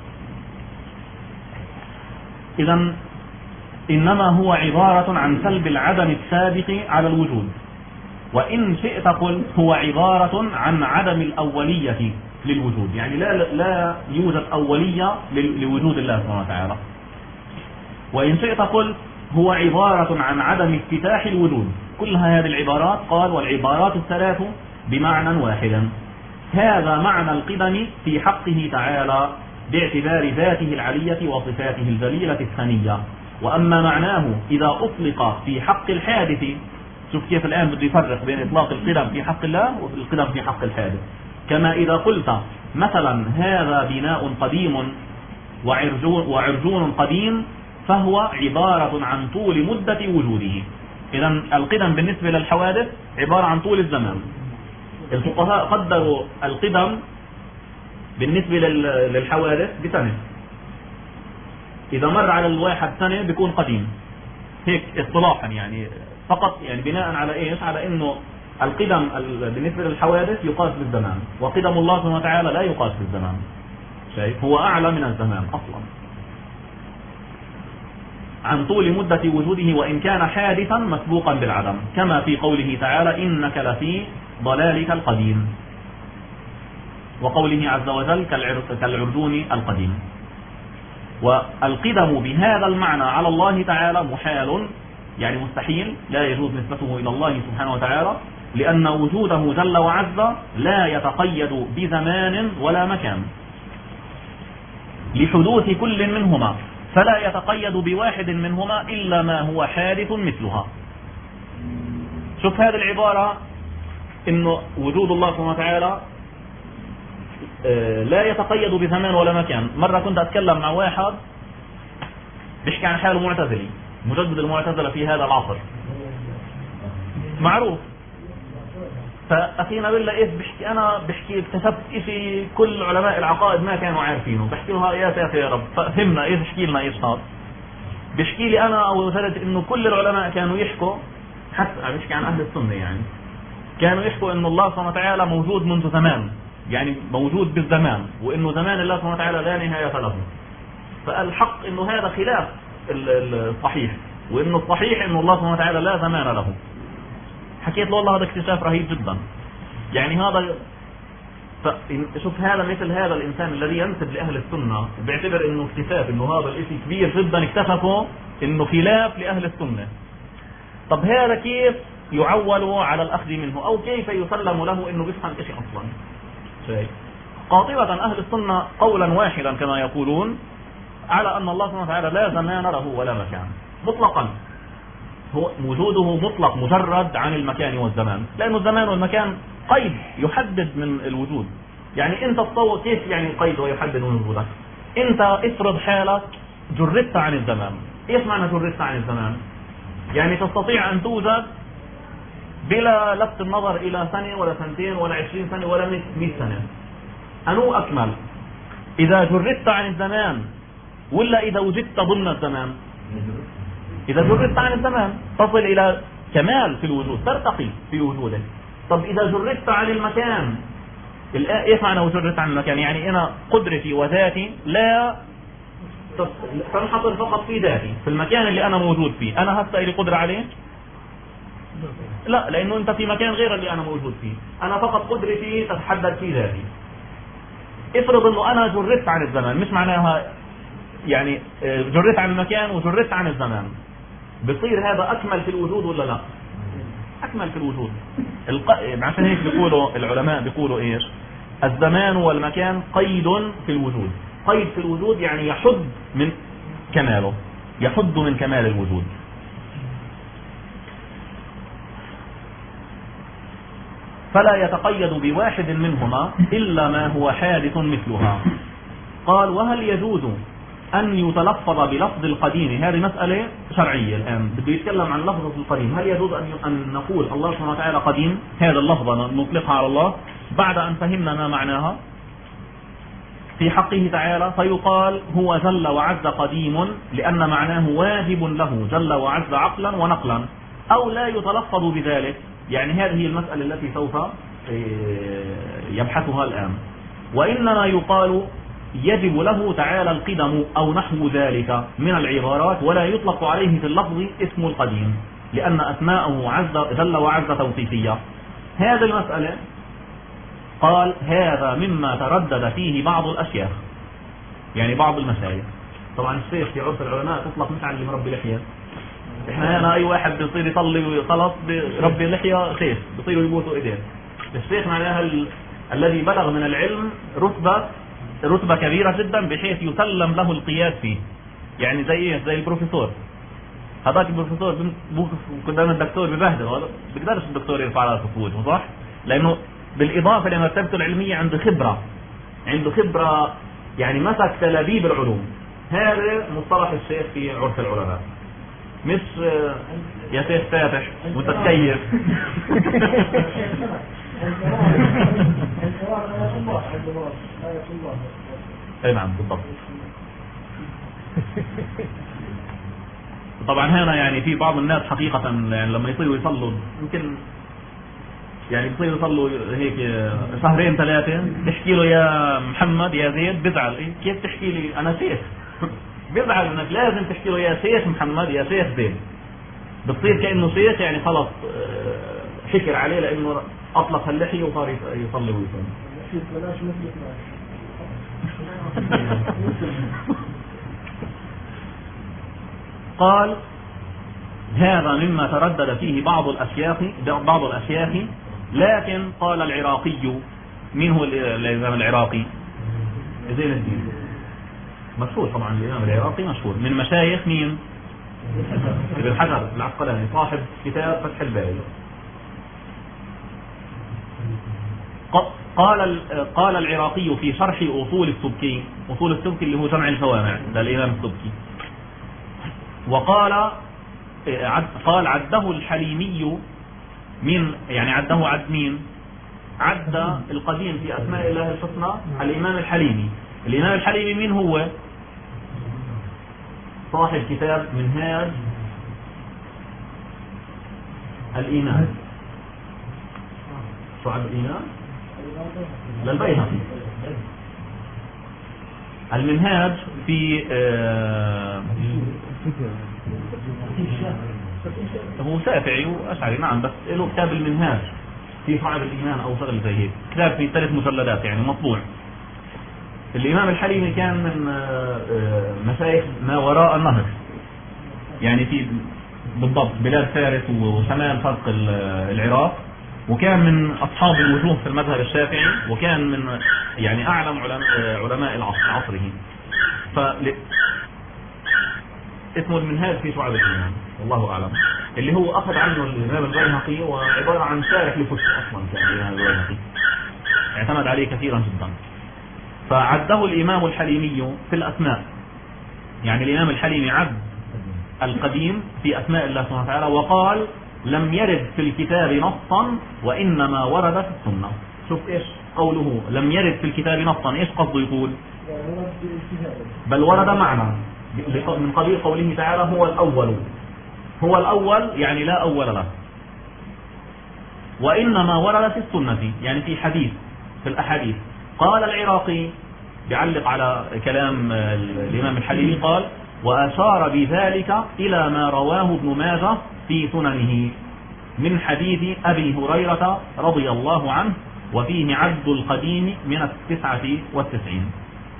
إذن إنما هو عبارة عن سلب العدم السابق على الوجود، وإن شئت قل هو عبارة عن عدم الأولية للوجود، يعني لا يوجد أولية لوجود الله سبحانه وتعالى. وإن شئت قل هو عبارة عن عدم افتتاح الوجود. كل هذه العبارات قال والعبارات الثلاث بمعنى واحد. هذا معنى القدم في حقه تعالى باعتبار ذاته العلية وصفاته الجليلة الثانية. وأما معناه إذا أطلق في حق الحادث، شوف كيف الآن بده يفرق بين إطلاق القدم في حق الله والقدم في حق الحادث. كما إذا قلت مثلا هذا بناء قديم وعرجون قديم فهو عبارة عن طول مدة وجوده. إذن القدم بالنسبة للحوادث عبارة عن طول الزمان. الفقهاء قدروا القدم بالنسبة للحوادث بسنة، إذا مر على الواحد سنة بيكون قديم، هيك اصطلاحا يعني، فقط يعني بناء على إيش؟ على إنه القدم بالنسبة للحوادث يقاس بالزمان، وقدم الله سبحانه وتعالى لا يقاس بالزمان. شايف؟ هو أعلى من الزمان أصلا، عن طول مدة وجوده وإن كان حادثا مسبوقا بالعدم، كما في قوله تعالى إنك لفي ضلالك القديم، وقوله عز وجل كالعرجون القديم. والقدم بهذا المعنى على الله تعالى محال، يعني مستحيل، لا يجوز نسبته إلى الله سبحانه وتعالى، لأن وجوده جل وعز لا يتقيد بزمان ولا مكان لحدوث كل منهما، فلا يتقيد بواحد منهما إلا ما هو حادث مثلها. شوف هذه العبارة، إنه وجود الله سبحانه وتعالى لا يتقيد بزمان ولا مكان. مرة كنت أتكلم مع واحد بيحكي عن حاله معتزلي، مجدد المعتزلة في هذا العصر معروف، فأخينا بالله إيه بحكي اكتشفت إشي كل علماء العقائد ما كانوا عارفينه. بحكي له يا ساتر يا رب، فهمنا إيه، احكي لنا إيش هذا. بحكي لي أنا أو وجدت إنه كل العلماء كانوا يحكوا، حتى بحكي عن أهل السنة يعني، كانوا يحكوا إنه الله سبحانه وتعالى موجود منذ زمان، يعني موجود بالزمان، وإنه زمان الله سبحانه وتعالى لا نهاية له. فالحق إنه هذا خلاف الصحيح، وإنه الصحيح إنه الله سبحانه وتعالى لا زمان له. حكيت له والله هذا اكتشاف رهيب جدا، يعني هذا شوف هذا مثل هذا الإنسان الذي ينسب لأهل السنة وبيعتبر إنه اكتشاف إنه هذا الإشي كبير جدا اكتشفه إنه خلاف لأهل السنة. طب هذا كيف يعول على الأخذ منه، أو كيف يسلم له إنه بيفهم إشي أصلا؟ شيء قاطبة أهل السنة قولا واحدا كما يقولون على أن الله سبحانه وتعالى لا زمان له ولا مكان مطلقا، هو وجوده مطلق مجرد عن المكان والزمان، لأنه الزمان والمكان قيد يحدد من الوجود. يعني أنت تصور كيف يعني قيد ويحدد من وجودك؟ أنت افرض حالك جردت عن الزمان. إيش معنى جردت عن الزمان؟ يعني تستطيع أن توجد بلا لفت النظر إلى سنة ولا سنتين ولا 20 سنة ولا 100 سنة. أنو أكمل، إذا جردت عن الزمان ولا إذا وجدت ضمن الزمان؟ إذا جردت عن الزمان تصل إلى كمال في الوجود، ترتقي في وجودك. طب إذا جردت عن المكان، إيش معنى جردت عن المكان؟ يعني أنا قدرتي وذاتي لا تنحصر فقط في ذاتي، في المكان اللي أنا موجود فيه. أنا هسه لي قدرة عليه؟ لا، لأنه أنت في مكان غير اللي أنا موجود فيه. أنا فقط قدرتي تتحدد في ذاتي. افرض أنه أنا جردت عن الزمان، مش معناها يعني جردت عن المكان وجردت عن الزمان، بصير هذا أكمل في الوجود ولا لا؟ أكمل في الوجود. عشان هيك بيقولوا العلماء بيقولوا إيش؟ الزمان والمكان قيد في الوجود. قيد في الوجود يعني يحد من كماله، يحد من كمال الوجود. فلا يتقيد بواحد منهما إلا ما هو حادث مثلها. قال وهل يجوز أن يتلفظ بلفظ القديم؟ هذه مسألة شرعية الآن بده يتكلم عن لفظ القديم. هل يجوز أن نقول الله سبحانه وتعالى قديم، هذا اللفظة نطلقها على الله بعد أن فهمنا ما معناها في حقه تعالى؟ فيقال هو جل وعز قديم لأن معناه واجب له جل وعز عقلا ونقلا، أو لا يتلفظ بذلك. يعني هذه المسألة التي سوف يبحثها الآن. وإنما يقال يجب له تعالى القدم أو نحو ذلك من العبارات، ولا يطلق عليه في اللفظ اسم القديم لأن أسماءه جل وعز توصيفية. هذه المسألة قال هذا مما تردد فيه بعض الأشياخ، يعني بعض المشايخ. طبعا الشيخ في عرف العلماء تطلق مش على اللي مربي لحية. احنا هنا اي واحد بيصير يصلي خلاص بربي اللحية شيخ، بيصيروا يبوسوا ايديه. الشيخ معناها الذي بلغ من العلم رتبة كبيرة جدا بحيث يسلم له القياد فيه. يعني زي البروفيسور. هذاك البروفيسور بوقف قدام الدكتور ببهدل، بيقدرش الدكتور يرفع راسه في وجهه، صح؟ لانه بالاضافة لمرتبته العلمية عنده خبرة يعني مسك تلابيب العلوم. هذا مصطلح الشيخ في عرف العلماء، مش يا شيخ فاتح متكيف. اي نعم بالضبط. طبعا هنا يعني في بعض الناس حقيقة يعني لما يصيروا يصلوا يمكن يعني يصيروا يصلوا هيك شهرين ثلاثة، تحكي له يا محمد يا زيد بزعل. كيف تحكي لي انا شيخ؟ بيزعل انك لازم تحكي له يا شيخ محمد يا شيخ زيد. بتصير كأنه شيخ يعني خلص حكر عليه لانه اطلق اللحية وصار يصلي ويصلي. قال هذا مما تردد فيه بعض الأشياخ، لكن قال العراقي. من هو الإمام العراقي؟ زين الدين مشهور طبعا. الإمام العراقي مشهور من مشايخ مين؟ ابن حجر العسقلاني صاحب كتاب فتح الباري. قال العراقي في شرح أصول السبكي اللي هو جمع الجوامع للإمام السبكي، وقال عده الحليمي من يعني عده عد مين؟ عد القديم في أسماء الله الحسنى الإمام الحليمي. الإمام الحليمي مين هو؟ صاحب كتاب منهاج الإيمان. شعب الإيمان للبيهقي. المنهاج في هو شافعي وأشعري نعم، بس له كتاب المنهاج في شعب الإيمان أو شغل زي هيك، كتاب في 3 مجلدات يعني مطبوع. الإمام الحليمي كان من مشايخ ما وراء النهر، يعني في بالضبط بلاد فارس وشمال شرق العراق، وكان من أصحاب الوجوه في المذهب الشافعي، وكان من يعني أعلم علماء عصره. اسمه المنهاج في شعب الإيمان والله أعلم، اللي هو أخذ عنه الإمام البيهقي، وعبارة عن شارح لفتح أصلا كان الإمام البيهقي اعتمد عليه كثيرا جدا. فعده الإمام الحليمي في الأسماء، يعني الإمام الحليمي عد القديم في أسماء الله سبحانه وتعالى، وقال لم يرد في الكتاب نصا وإنما ورد في السنة. شوف إيش قوله لم يرد في الكتاب نصا، إيش قصده يقول؟ بل ورد معنى من قبيل قوله تعالى هو الأول يعني لا أول له، وإنما ورد في السنة يعني في الأحاديث. قال العراقي بيعلق على كلام الإمام الحليمي، قال وأشار بذلك إلى ما رواه ابن ماجه في سننه من حديث أبي هريرة رضي الله عنه، وفيه عد القديم من 99.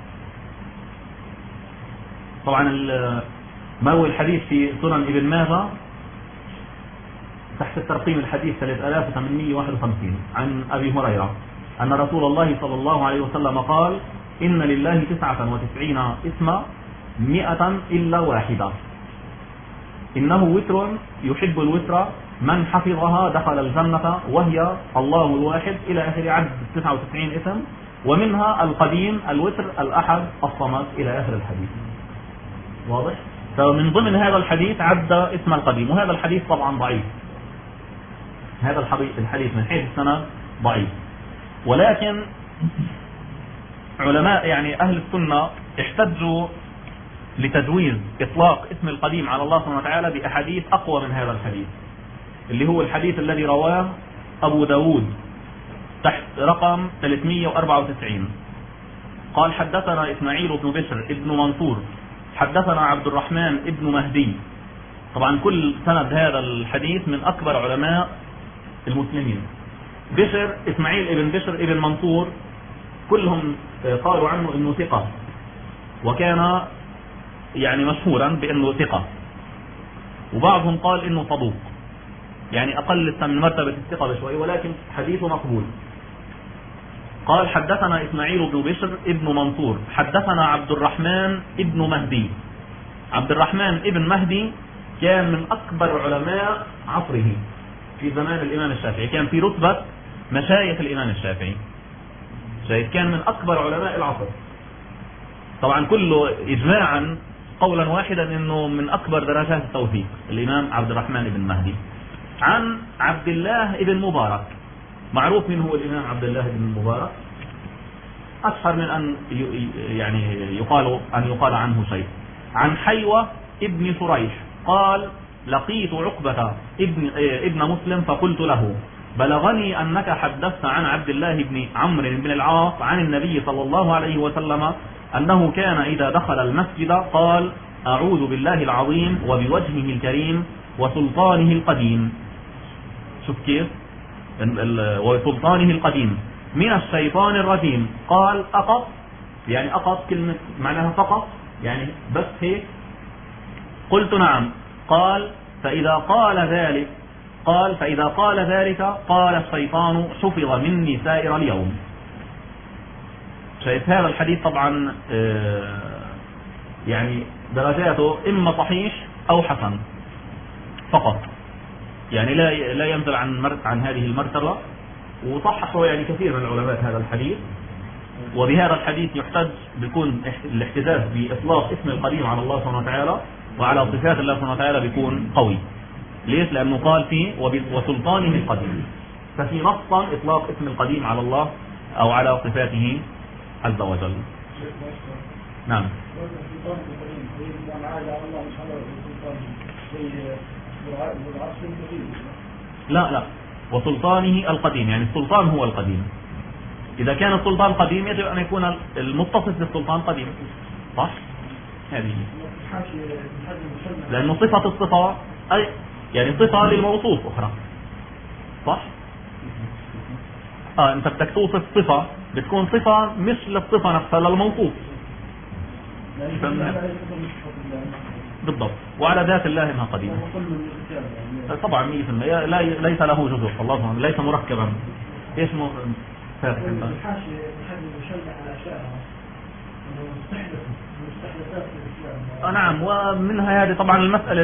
طبعا ما هو الحديث في سنن ابن ماجه تحت الترقيم الحديث 3851 عن أبي هريرة أن رسول الله صلى الله عليه وسلم قال: إن لله 99 اسما 100 إلا واحدة، إنه وتر يحب الوتر، من حفظها دخل الجنة، وهي الله الواحد إلى آخر عدد 99 اسم، ومنها القديم، الوتر، الأحد، الصمد، إلى آخر الحديث. واضح؟ فمن ضمن هذا الحديث عد اسم القديم، وهذا الحديث طبعا ضعيف، هذا الحديث من حيث السند ضعيف، ولكن علماء يعني أهل السنة احتجوا لتجويز إطلاق اسم القديم على الله سبحانه وتعالى بأحاديث أقوى من هذا الحديث، اللي هو الحديث الذي رواه أبو داود تحت رقم 394. قال: حدثنا إسماعيل بن بشر ابن منصور حدثنا عبد الرحمن ابن مهدي. طبعا كل سند هذا الحديث من أكبر علماء المسلمين. بشر، إسماعيل ابن بشر ابن منصور، كلهم قالوا عنه انه ثقة، وكان يعني مشهورا بانه ثقة، وبعضهم قال انه صدوق، يعني اقل من مرتبة الثقة بشوي، ولكن حديثه مقبول. قال: حدثنا اسماعيل بن بشر ابن منصور حدثنا عبد الرحمن ابن مهدي. عبد الرحمن ابن مهدي كان من اكبر علماء عصره في زمان الامام الشافعي، كان في رتبة مشايخ الامام الشافعي، كان من أكبر علماء العصر. طبعا كله إجماعا قولا واحدا أنه من أكبر درجات التوثيق الإمام عبد الرحمن بن مهدي. عن عبد الله بن مبارك، معروف من هو الإمام عبد الله بن مبارك، أكثر من أن يعني يقال عنه شيء. عن حيوة ابن شريح قال: لقيت عقبة ابن مسلم فقلت له: بلغني أنك حدثت عن عبد الله بن عمرو بن العاص عن النبي صلى الله عليه وسلم أنه كان إذا دخل المسجد قال: أعوذ بالله العظيم وبوجهه الكريم وسلطانه القديم. شوف كيف؟ وسلطانه القديم من الشيطان الرجيم. قال: أقط، يعني أقط كلمة معناها فقط، يعني بس هيك؟ قلت: نعم. قال: فإذا قال ذلك قال الشيطان: حفظ مني سائر اليوم. شايف هذا الحديث طبعا يعني درجاته إما صحيح أو حسن فقط، يعني لا ينزل عن هذه المرتبة، وصححه يعني كثير من العلماء هذا الحديث. وبهذا الحديث يحتج بيكون الاحتجاج بإطلاق اسم القديم على الله سبحانه وتعالى وعلى صفات الله سبحانه وتعالى بيكون قوي. ليش؟ لأنه قال فيه وسلطانه القديم، ففي نصا إطلاق اسم القديم على الله أو على صفاته عز وجل. نعم. لا، وسلطانه القديم، يعني السلطان هو القديم. إذا كان السلطان قديم يجب أن يكون المتصف بالسلطان قديم، صح؟ هذه لأنه صفة الصفة أي يعني صفة للموصوف أخرى، صح؟ أنت بدك توصف صفة بتكون صفة مش للصفة نفسها، للموصوف بالضبط. وعلى ذات الله انها قديمة طبعا 100%، ليس له جزء، الله سبحانه ليس مركبا. ايش فاتح انت؟ نعم. ومنها هذه طبعا المسألة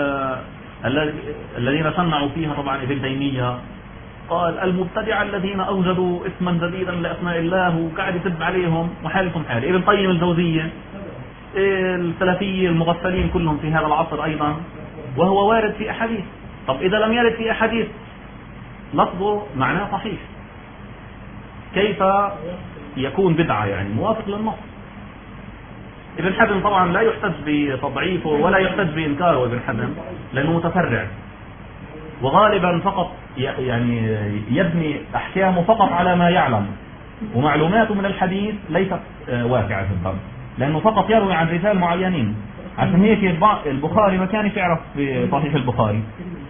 الذين صنعوا فيها طبعا ابن تيمية، قال: المبتدع الذين أوجدوا اسما جديدا لأسماء الله وقاعد يسب عليهم وحالكم حال. ابن قيم الجوزية، السلفية المغفلين كلهم في هذا العصر أيضا، وهو وارد في أحاديث. طب إذا لم يرد في أحاديث لفظه معناه صحيح، كيف يكون بدعة يعني موافق للنص؟ ابن حزم طبعا لا يحتج بتضعيفه ولا يحتج بإنكاره ابن حزم، لأنه متفرع وغالبا فقط يعني يبني أحكامه فقط على ما يعلم، ومعلوماته من الحديث ليست واسعة في الضبط، لأنه فقط يروي عن رجال معينين. عشان هيك البخاري ما كان يعرف في صحيح البخاري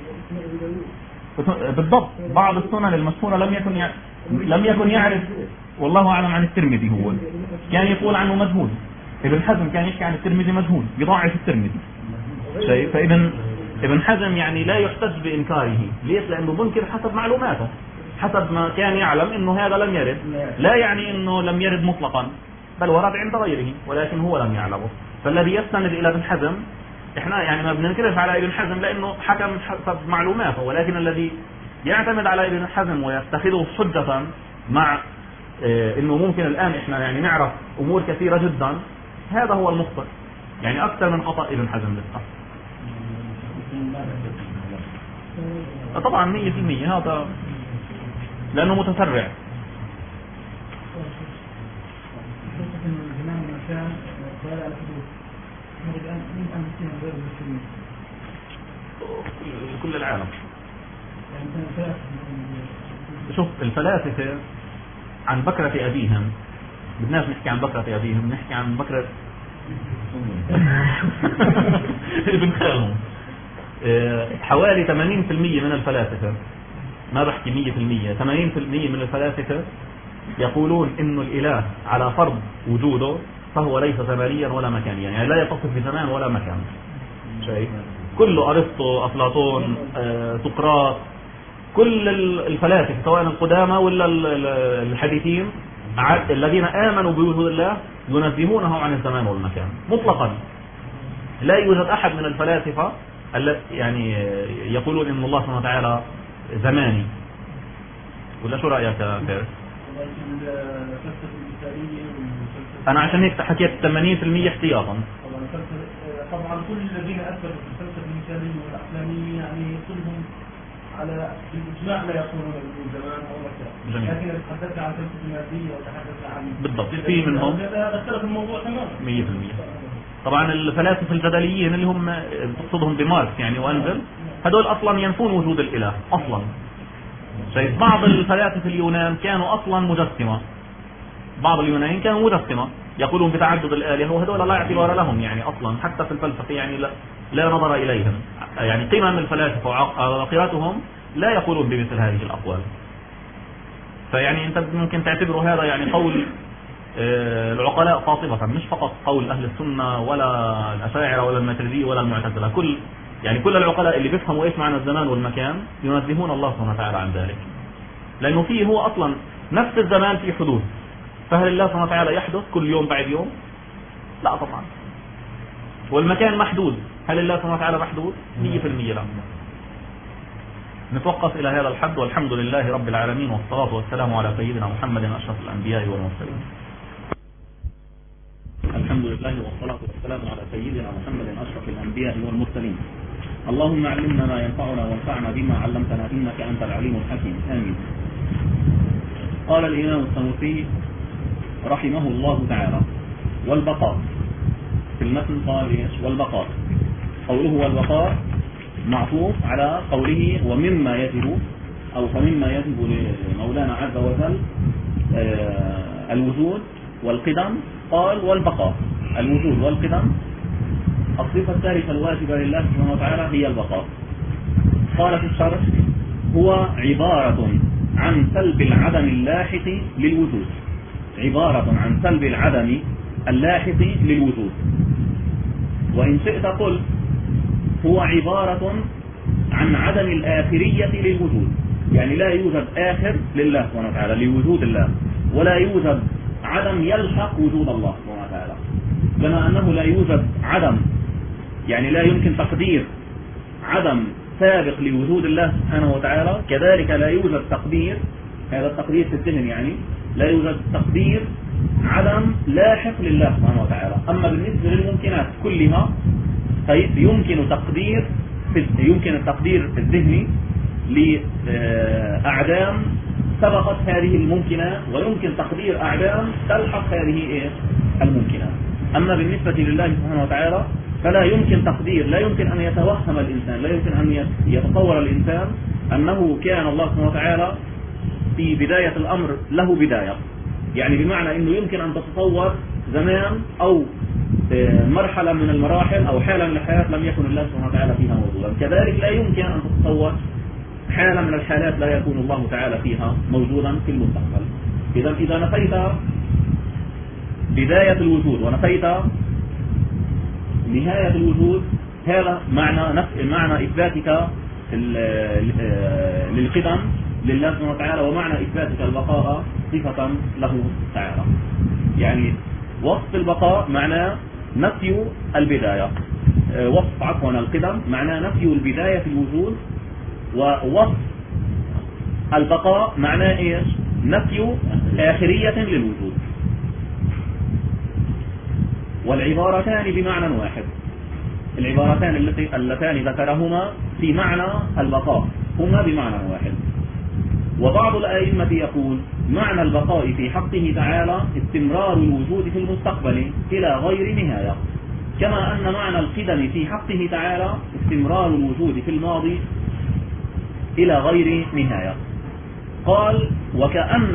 بالضبط. بعض السنن المشهورة لم يكن يعرف، والله أعلم، عن الترمذي. هو كان يقول عنه مجهول. ابن حزم كان يحكي عن الترمذي مجهول، يضاعف الترمذي. فابن حزم يعني لا يحتج بإنكاره. ليش؟ لأنه منكر حسب معلوماته، حسب ما كان يعلم انه هذا لم يرد، لا يعني انه لم يرد مطلقا، بل ورد عند غيره ولكن هو لم يعلمه. فالذي يستند الى ابن حزم، احنا يعني ما بننكرش على ابن حزم لانه حكم حسب معلوماته، ولكن الذي يعتمد على ابن حزم ويتخذه حجة مع انه ممكن الان احنا يعني نعرف امور كثيرة جدا، هذا هو المخطئ، يعني اكثر من خطأ ابن حزم لسه. طبعا 100% هذا لانه متسرع. كل العالم. شوف الفلاسفة عن بكرة أبيهم، بدناش نحكي عن بكرة أبيهم، نحكي عن بكرة ابن خالهم. حوالي 80% من الفلاسفة، ما بحكي 100%، 80% من الفلاسفة يقولون إنه الإله على فرض وجوده فهو ليس زمانيا ولا مكانيا، يعني لا يتصف بزمان ولا مكان. شيء كله أرسطو، أفلاطون، سقراط، كل الفلاسفة سواء القدامى ولا الحديثين الذين آمنوا بوجود الله ينزهونه عن الزمان والمكان مطلقا. لا يوجد أحد من الفلاسفة يعني يقولون إن الله سبحانه وتعالى زماني. ولا شو رأيك يا فارس؟ أنا عشان هيك حكيت 80% احتياطا. طبعا كل الذين أثبتوا في الفلسفة المثالية والأحلامية يعني كلهم على الإجماع لا يقولون بالزمان أو مكان، لكن تحدثت عن الفلسفة المادية وتحدثت عن بالضبط في منهم اختلف الموضوع تماما 100%. طبعا الفلاسفة الجدليين اللي هم تقصدهم بماركس يعني وأنجل، هذول أصلا ينفون وجود الإله أصلا. بعض الفلاسفة اليونان كانوا أصلا مجسمة، بعض اليونانيين كانوا مجسمة يقولون بتعدد الآلهة، وهذول لا اعتبار لهم يعني أصلا حتى في الفلسفة، يعني لا نظر إليهم، يعني قمم الفلاسفة وعقلاتهم لا يقولون بمثل هذه الأقوال. فيعني أنت ممكن تعتبره هذا يعني قول العقلاء قاطبة، مش فقط قول أهل السنة ولا الأشاعرة ولا الماتريدية ولا المعتزلة، كل العقلاء اللي بيفهموا إيش معنى الزمان والمكان ينزهون الله سبحانه وتعالى عن ذلك، لأنه فيه هو أصلا نفس الزمان في حدود. فهل الله سبحانه وتعالى يحدث كل يوم بعد يوم؟ لا طبعا. والمكان محدود، هل الله سبحانه وتعالى محدود؟ 100% لا. نتوقف إلى هذا الحد، والحمد لله رب العالمين، والصلاة والسلام على سيدنا محمد أشرف الأنبياء والمرسلين. الحمد لله والصلاة والسلام على سيدنا محمد أشرف الأنبياء والمرسلين. اللهم علمنا ما ينفعنا وانفعنا بما علمتنا إنك أنت العليم الحكيم. آمين. قال الإمام السنوسي رحمه الله تعالى: والبقاء. في المتن قال ايش؟ والبقاء. قوله والبقاء معطوف على قوله ومما يجب، أو فمما يجب لمولانا عز وجل الوجود والقدم. قال والبقاء، الوجود والقدم. الصفة الثالثة الواجبة لله سبحانه وتعالى هي البقاء. قال في الشرح: هو عبارة عن سلب العدم اللاحق للوجود، عبارة عن سلب العدم اللاحق للوجود. وإن شئت قل هو عبارة عن عدم الآخرية للوجود، يعني لا يوجد آخر لله سبحانه وتعالى لوجود الله، ولا يوجد عدم يلحق وجود الله سبحانه وتعالى. كما أنه لا يوجد عدم، يعني لا يمكن تقدير عدم سابق لوجود الله سبحانه وتعالى، كذلك لا يوجد تقدير، هذا التقدير في الذهن يعني، لا يوجد تقدير عدم لاحق لله سبحانه وتعالى. أما بالنسبة للممكنات كلها فيمكن التقدير الذهني لأعدام سبقت هذه الممكنات، ويمكن تقدير أعدام تلحق هذه الممكنات. أما بالنسبة لله سبحانه وتعالى فلا يمكن تقدير، لا يمكن أن يتوهم الإنسان، لا يمكن أن يتصور الإنسان أنه كان الله سبحانه وتعالى في بداية الأمر له بداية، يعني بمعنى أنه يمكن أن تتصور زمان أو مرحلة من المراحل أو حالة من الحياة لم يكن الله سبحانه وتعالى فيها موجودا، كذلك لا يمكن أن تتصور حالة من الحالات لا يكون الله تعالى فيها موجودا في المستقبل. إذا نفيت بداية الوجود ونفيت نهاية الوجود، هذا معنى إثباتك للقدم لله سبحانه وتعالى، ومعنى إثباتك البقاء صفة له تعالى. يعني وصف البقاء معناه نفي البداية، وصف عفوا القدم معناه نفي البداية في الوجود، ووصف البقاء معناه إيش؟ نفي آخرية للوجود. والعبارتان بمعنى واحد، العبارتان اللتان ذكرهما في معنى البقاء هما بمعنى واحد. وبعض الأئمة يقول معنى البقاء في حقه تعالى استمرار الوجود في المستقبل إلى غير نهاية، كما أن معنى القدم في حقه تعالى استمرار الوجود في الماضي إلى غير نهاية. قال وكأن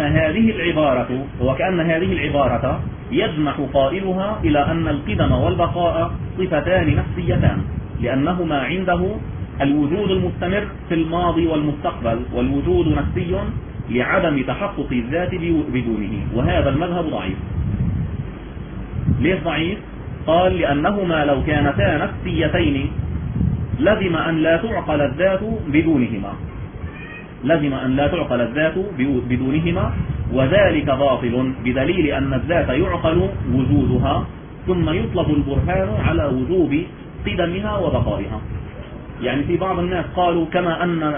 هذه العبارة يجمح قائلها إلى أن القدم والبقاء صفتان نفسيتان، لأنهما عنده الوجود المستمر في الماضي والمستقبل، والوجود نفسي لعدم تحقق الذات بدونه، وهذا المذهب ضعيف. ليش ضعيف؟ قال لأنهما لو كانتا نفسيتين لزم أن لا تعقل الذات بدونهما، وذلك باطل بدليل أن الذات يعقل وجودها ثم يطلب البرهان على وجوب قدمها وبقائها. يعني في بعض الناس قالوا كما أن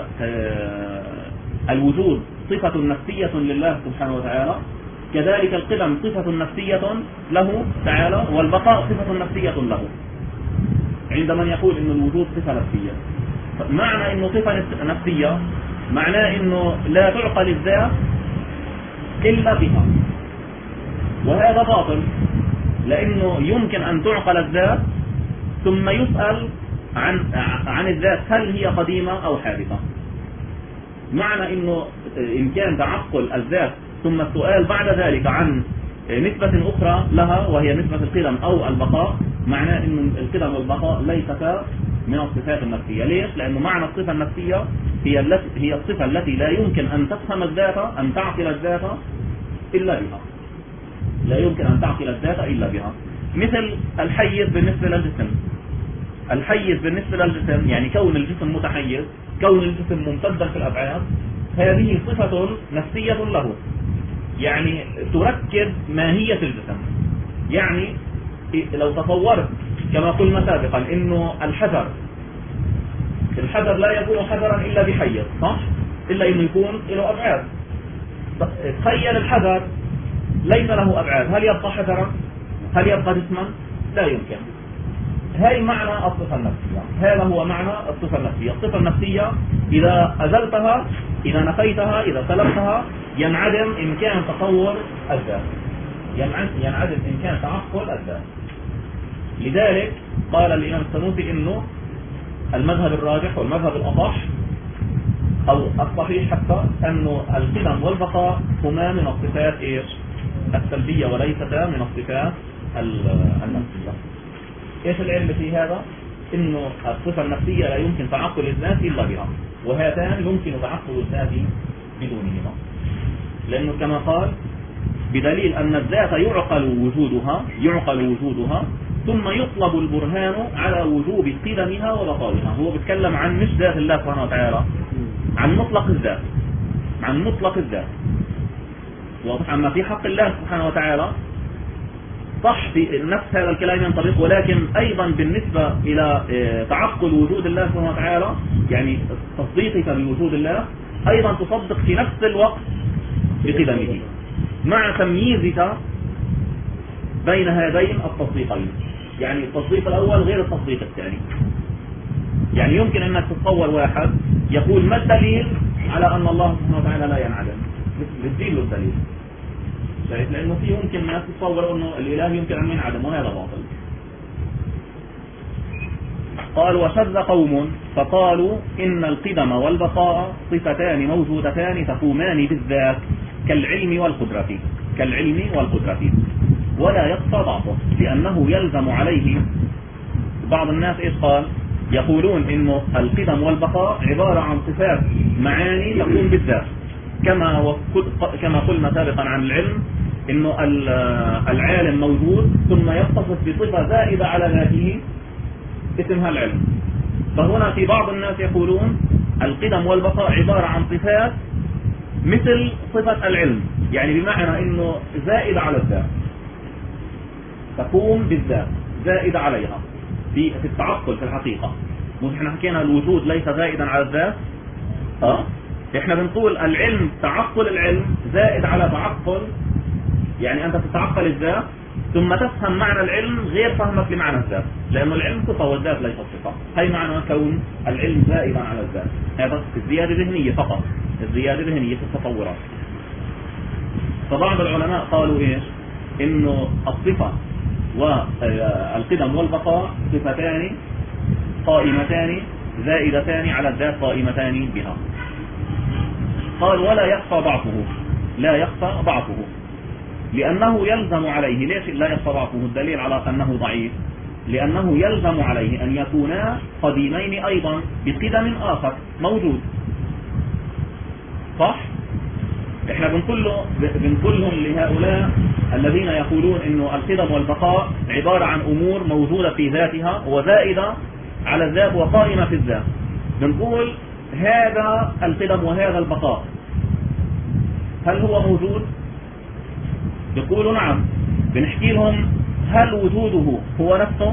الوجود صفة نفسية لله سبحانه وتعالى، كذلك القدم صفة نفسية له تعالى، والبقاء صفة نفسية له. عند من يقول إن الوجود صفة نفسية، معنى إنه صفة نفسية معناه إنه لا تعقل الذات إلا بها، وهذا باطل، لأنه يمكن أن تعقل الذات ثم يسأل عن الذات هل هي قديمة أو حادثة. معنى إنه إن كان تعقل الذات ثم السؤال بعد ذلك عن نسبة أخرى لها وهي نسبة القدم أو البقاء، معناه إن القدم والبقاء ليستا من الصفات النفسية. ليش؟ لأنه معنى الصفة النفسية هي الصفة التي لا يمكن أن تفهم الذات، أن تعقل الذات إلا بها، لا يمكن أن تعقل الذات إلا بها. مثل الحيز بالنسبة للجسم، الحيز بالنسبة للجسم يعني كون الجسم متحيز، كون الجسم ممتدا في الأبعاد، هذه صفة نفسية له، يعني تركب ماهية الجسم. يعني لو تصورت كما قلنا سابقا إنه الحجر لا يكون حجرا إلا بحيز، صح؟ إلا إنه يكون له أبعاد. تخيل الحجر ليس له أبعاد، هل يبقى حجرا؟ هل يبقى جسما؟ لا يمكن. هاي معنى الصفة النفسية، هذا هو معنى الصفة النفسية. الصفة النفسية إذا أزلتها، إذا نفيتها، إذا سلبتها، ينعدم إمكان تصور الذات، ينعدم إمكان تعقل الذات. لذلك قال الإمام السنوسي إنه المذهب الراجح والمذهب الأصح أو الصحيح حتى أنه القدم والبقاء هما من الصفات السلبية وليستا من الصفات النفسية. إيش العلم في هذا؟ إنه الصفة النفسية لا يمكن تعقل الذات إلا بها، وهاتان يمكن تعقل الذات بدونهما، لأنه كما قال بدليل أن الذات يعقل وجودها ثم يطلب البرهان على وجوب قدمها وبقائها. هو بيتكلم عن مش ذات الله سبحانه وتعالى، عن مطلق الذات. واضح؟ أما في حق الله سبحانه وتعالى صح في نفس هذا الكلام ينطبق، ولكن أيضا بالنسبة إلى تعقل وجود الله سبحانه وتعالى، يعني تصديقك بوجود الله، أيضا تصدق في نفس الوقت بقدمه، مع تمييزك بين هذين التصديقين. يعني التصديق الأول غير التصديق الثاني. يعني يمكن أنك تتصور واحد يقول ما الدليل على أن الله سبحانه وتعالى لا ينعدم، بتجيب له الدليل، لأنه في ممكن الناس تتصور أنه الإله يمكن أن ينعدم، وهذا باطل. قال وشذ قوم فقالوا إن القدم والبقاء صفتان موجودتان تقومان بالذات كالعلم والقدرة ولا يقصى ضعفه، لأنه يلزم عليه. بعض الناس إيش قال؟ يقولون إنه القدم والبقاء عبارة عن صفات معاني تقوم بالذات، كما قلنا سابقا عن العلم إنه العالم موجود ثم يتصف بصفة زائدة على ذاته اسمها العلم. فهنا في بعض الناس يقولون القدم والبقاء عبارة عن صفات مثل صفة العلم، يعني بمعنى انه زائد على الذات، تقوم بالذات زائدة عليها في التعقل في الحقيقة. مش احنا حكينا الوجود ليس زائدا على الذات؟ احنا بنقول العلم، تعقل العلم زائد على تعقل، يعني انت تتعقل الذات ثم تفهم معنى العلم غير فهمك لمعنى الذات، لأن العلم صفة والذات ليست صفة. هي معنى كون العلم زائدا على الذات، هذا الزيادة ذهنية فقط، الزيادة ذهنية في التصورات. فبعض العلماء قالوا ايش؟ انه الصفة والقدم والبقاء صفتان قائمتان زائدتان على الذات قائمتان بها. قال ولا يخفى ضعفه، لا يخفى ضعفه، لأنه يلزم عليه. ليش لا يخفى ضعفه؟ الدليل على أنه ضعيف لأنه يلزم عليه أن يكونا قديمين أيضا بقدم آخر موجود. صح؟ احنا بنقول لهم لهؤلاء الذين يقولون انه القدم والبقاء عبارة عن امور موجودة في ذاتها وزائدة على الذات وقائمة في الذات، بنقول هذا القدم وهذا البقاء هل هو موجود؟ يقولوا نعم. بنحكي لهم هل وجوده هو نفسه؟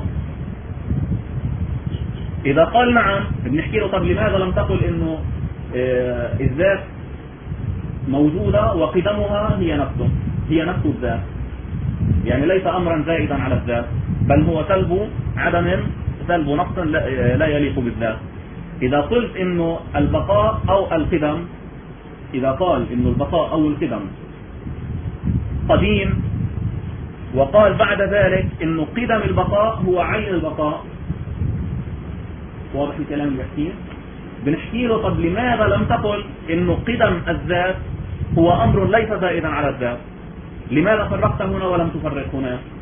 اذا قال نعم بنحكي له طب لماذا لم تقل انه الذات موجودة وقدمها هي نفس الذات، يعني ليس امرا زائدا على الذات بل هو سلب نقص لا يليق بالذات. اذا قلت انه البقاء او القدم، اذا قال انه البقاء او القدم قديم وقال بعد ذلك انه قدم البقاء هو عين البقاء، واضح الكلام اللي بحكيه؟ بنحكي له طب لماذا لم تقل انه قدم الذات هو امر ليس زائدا على الذات؟ لماذا فرقت هنا ولم تفرق هنا؟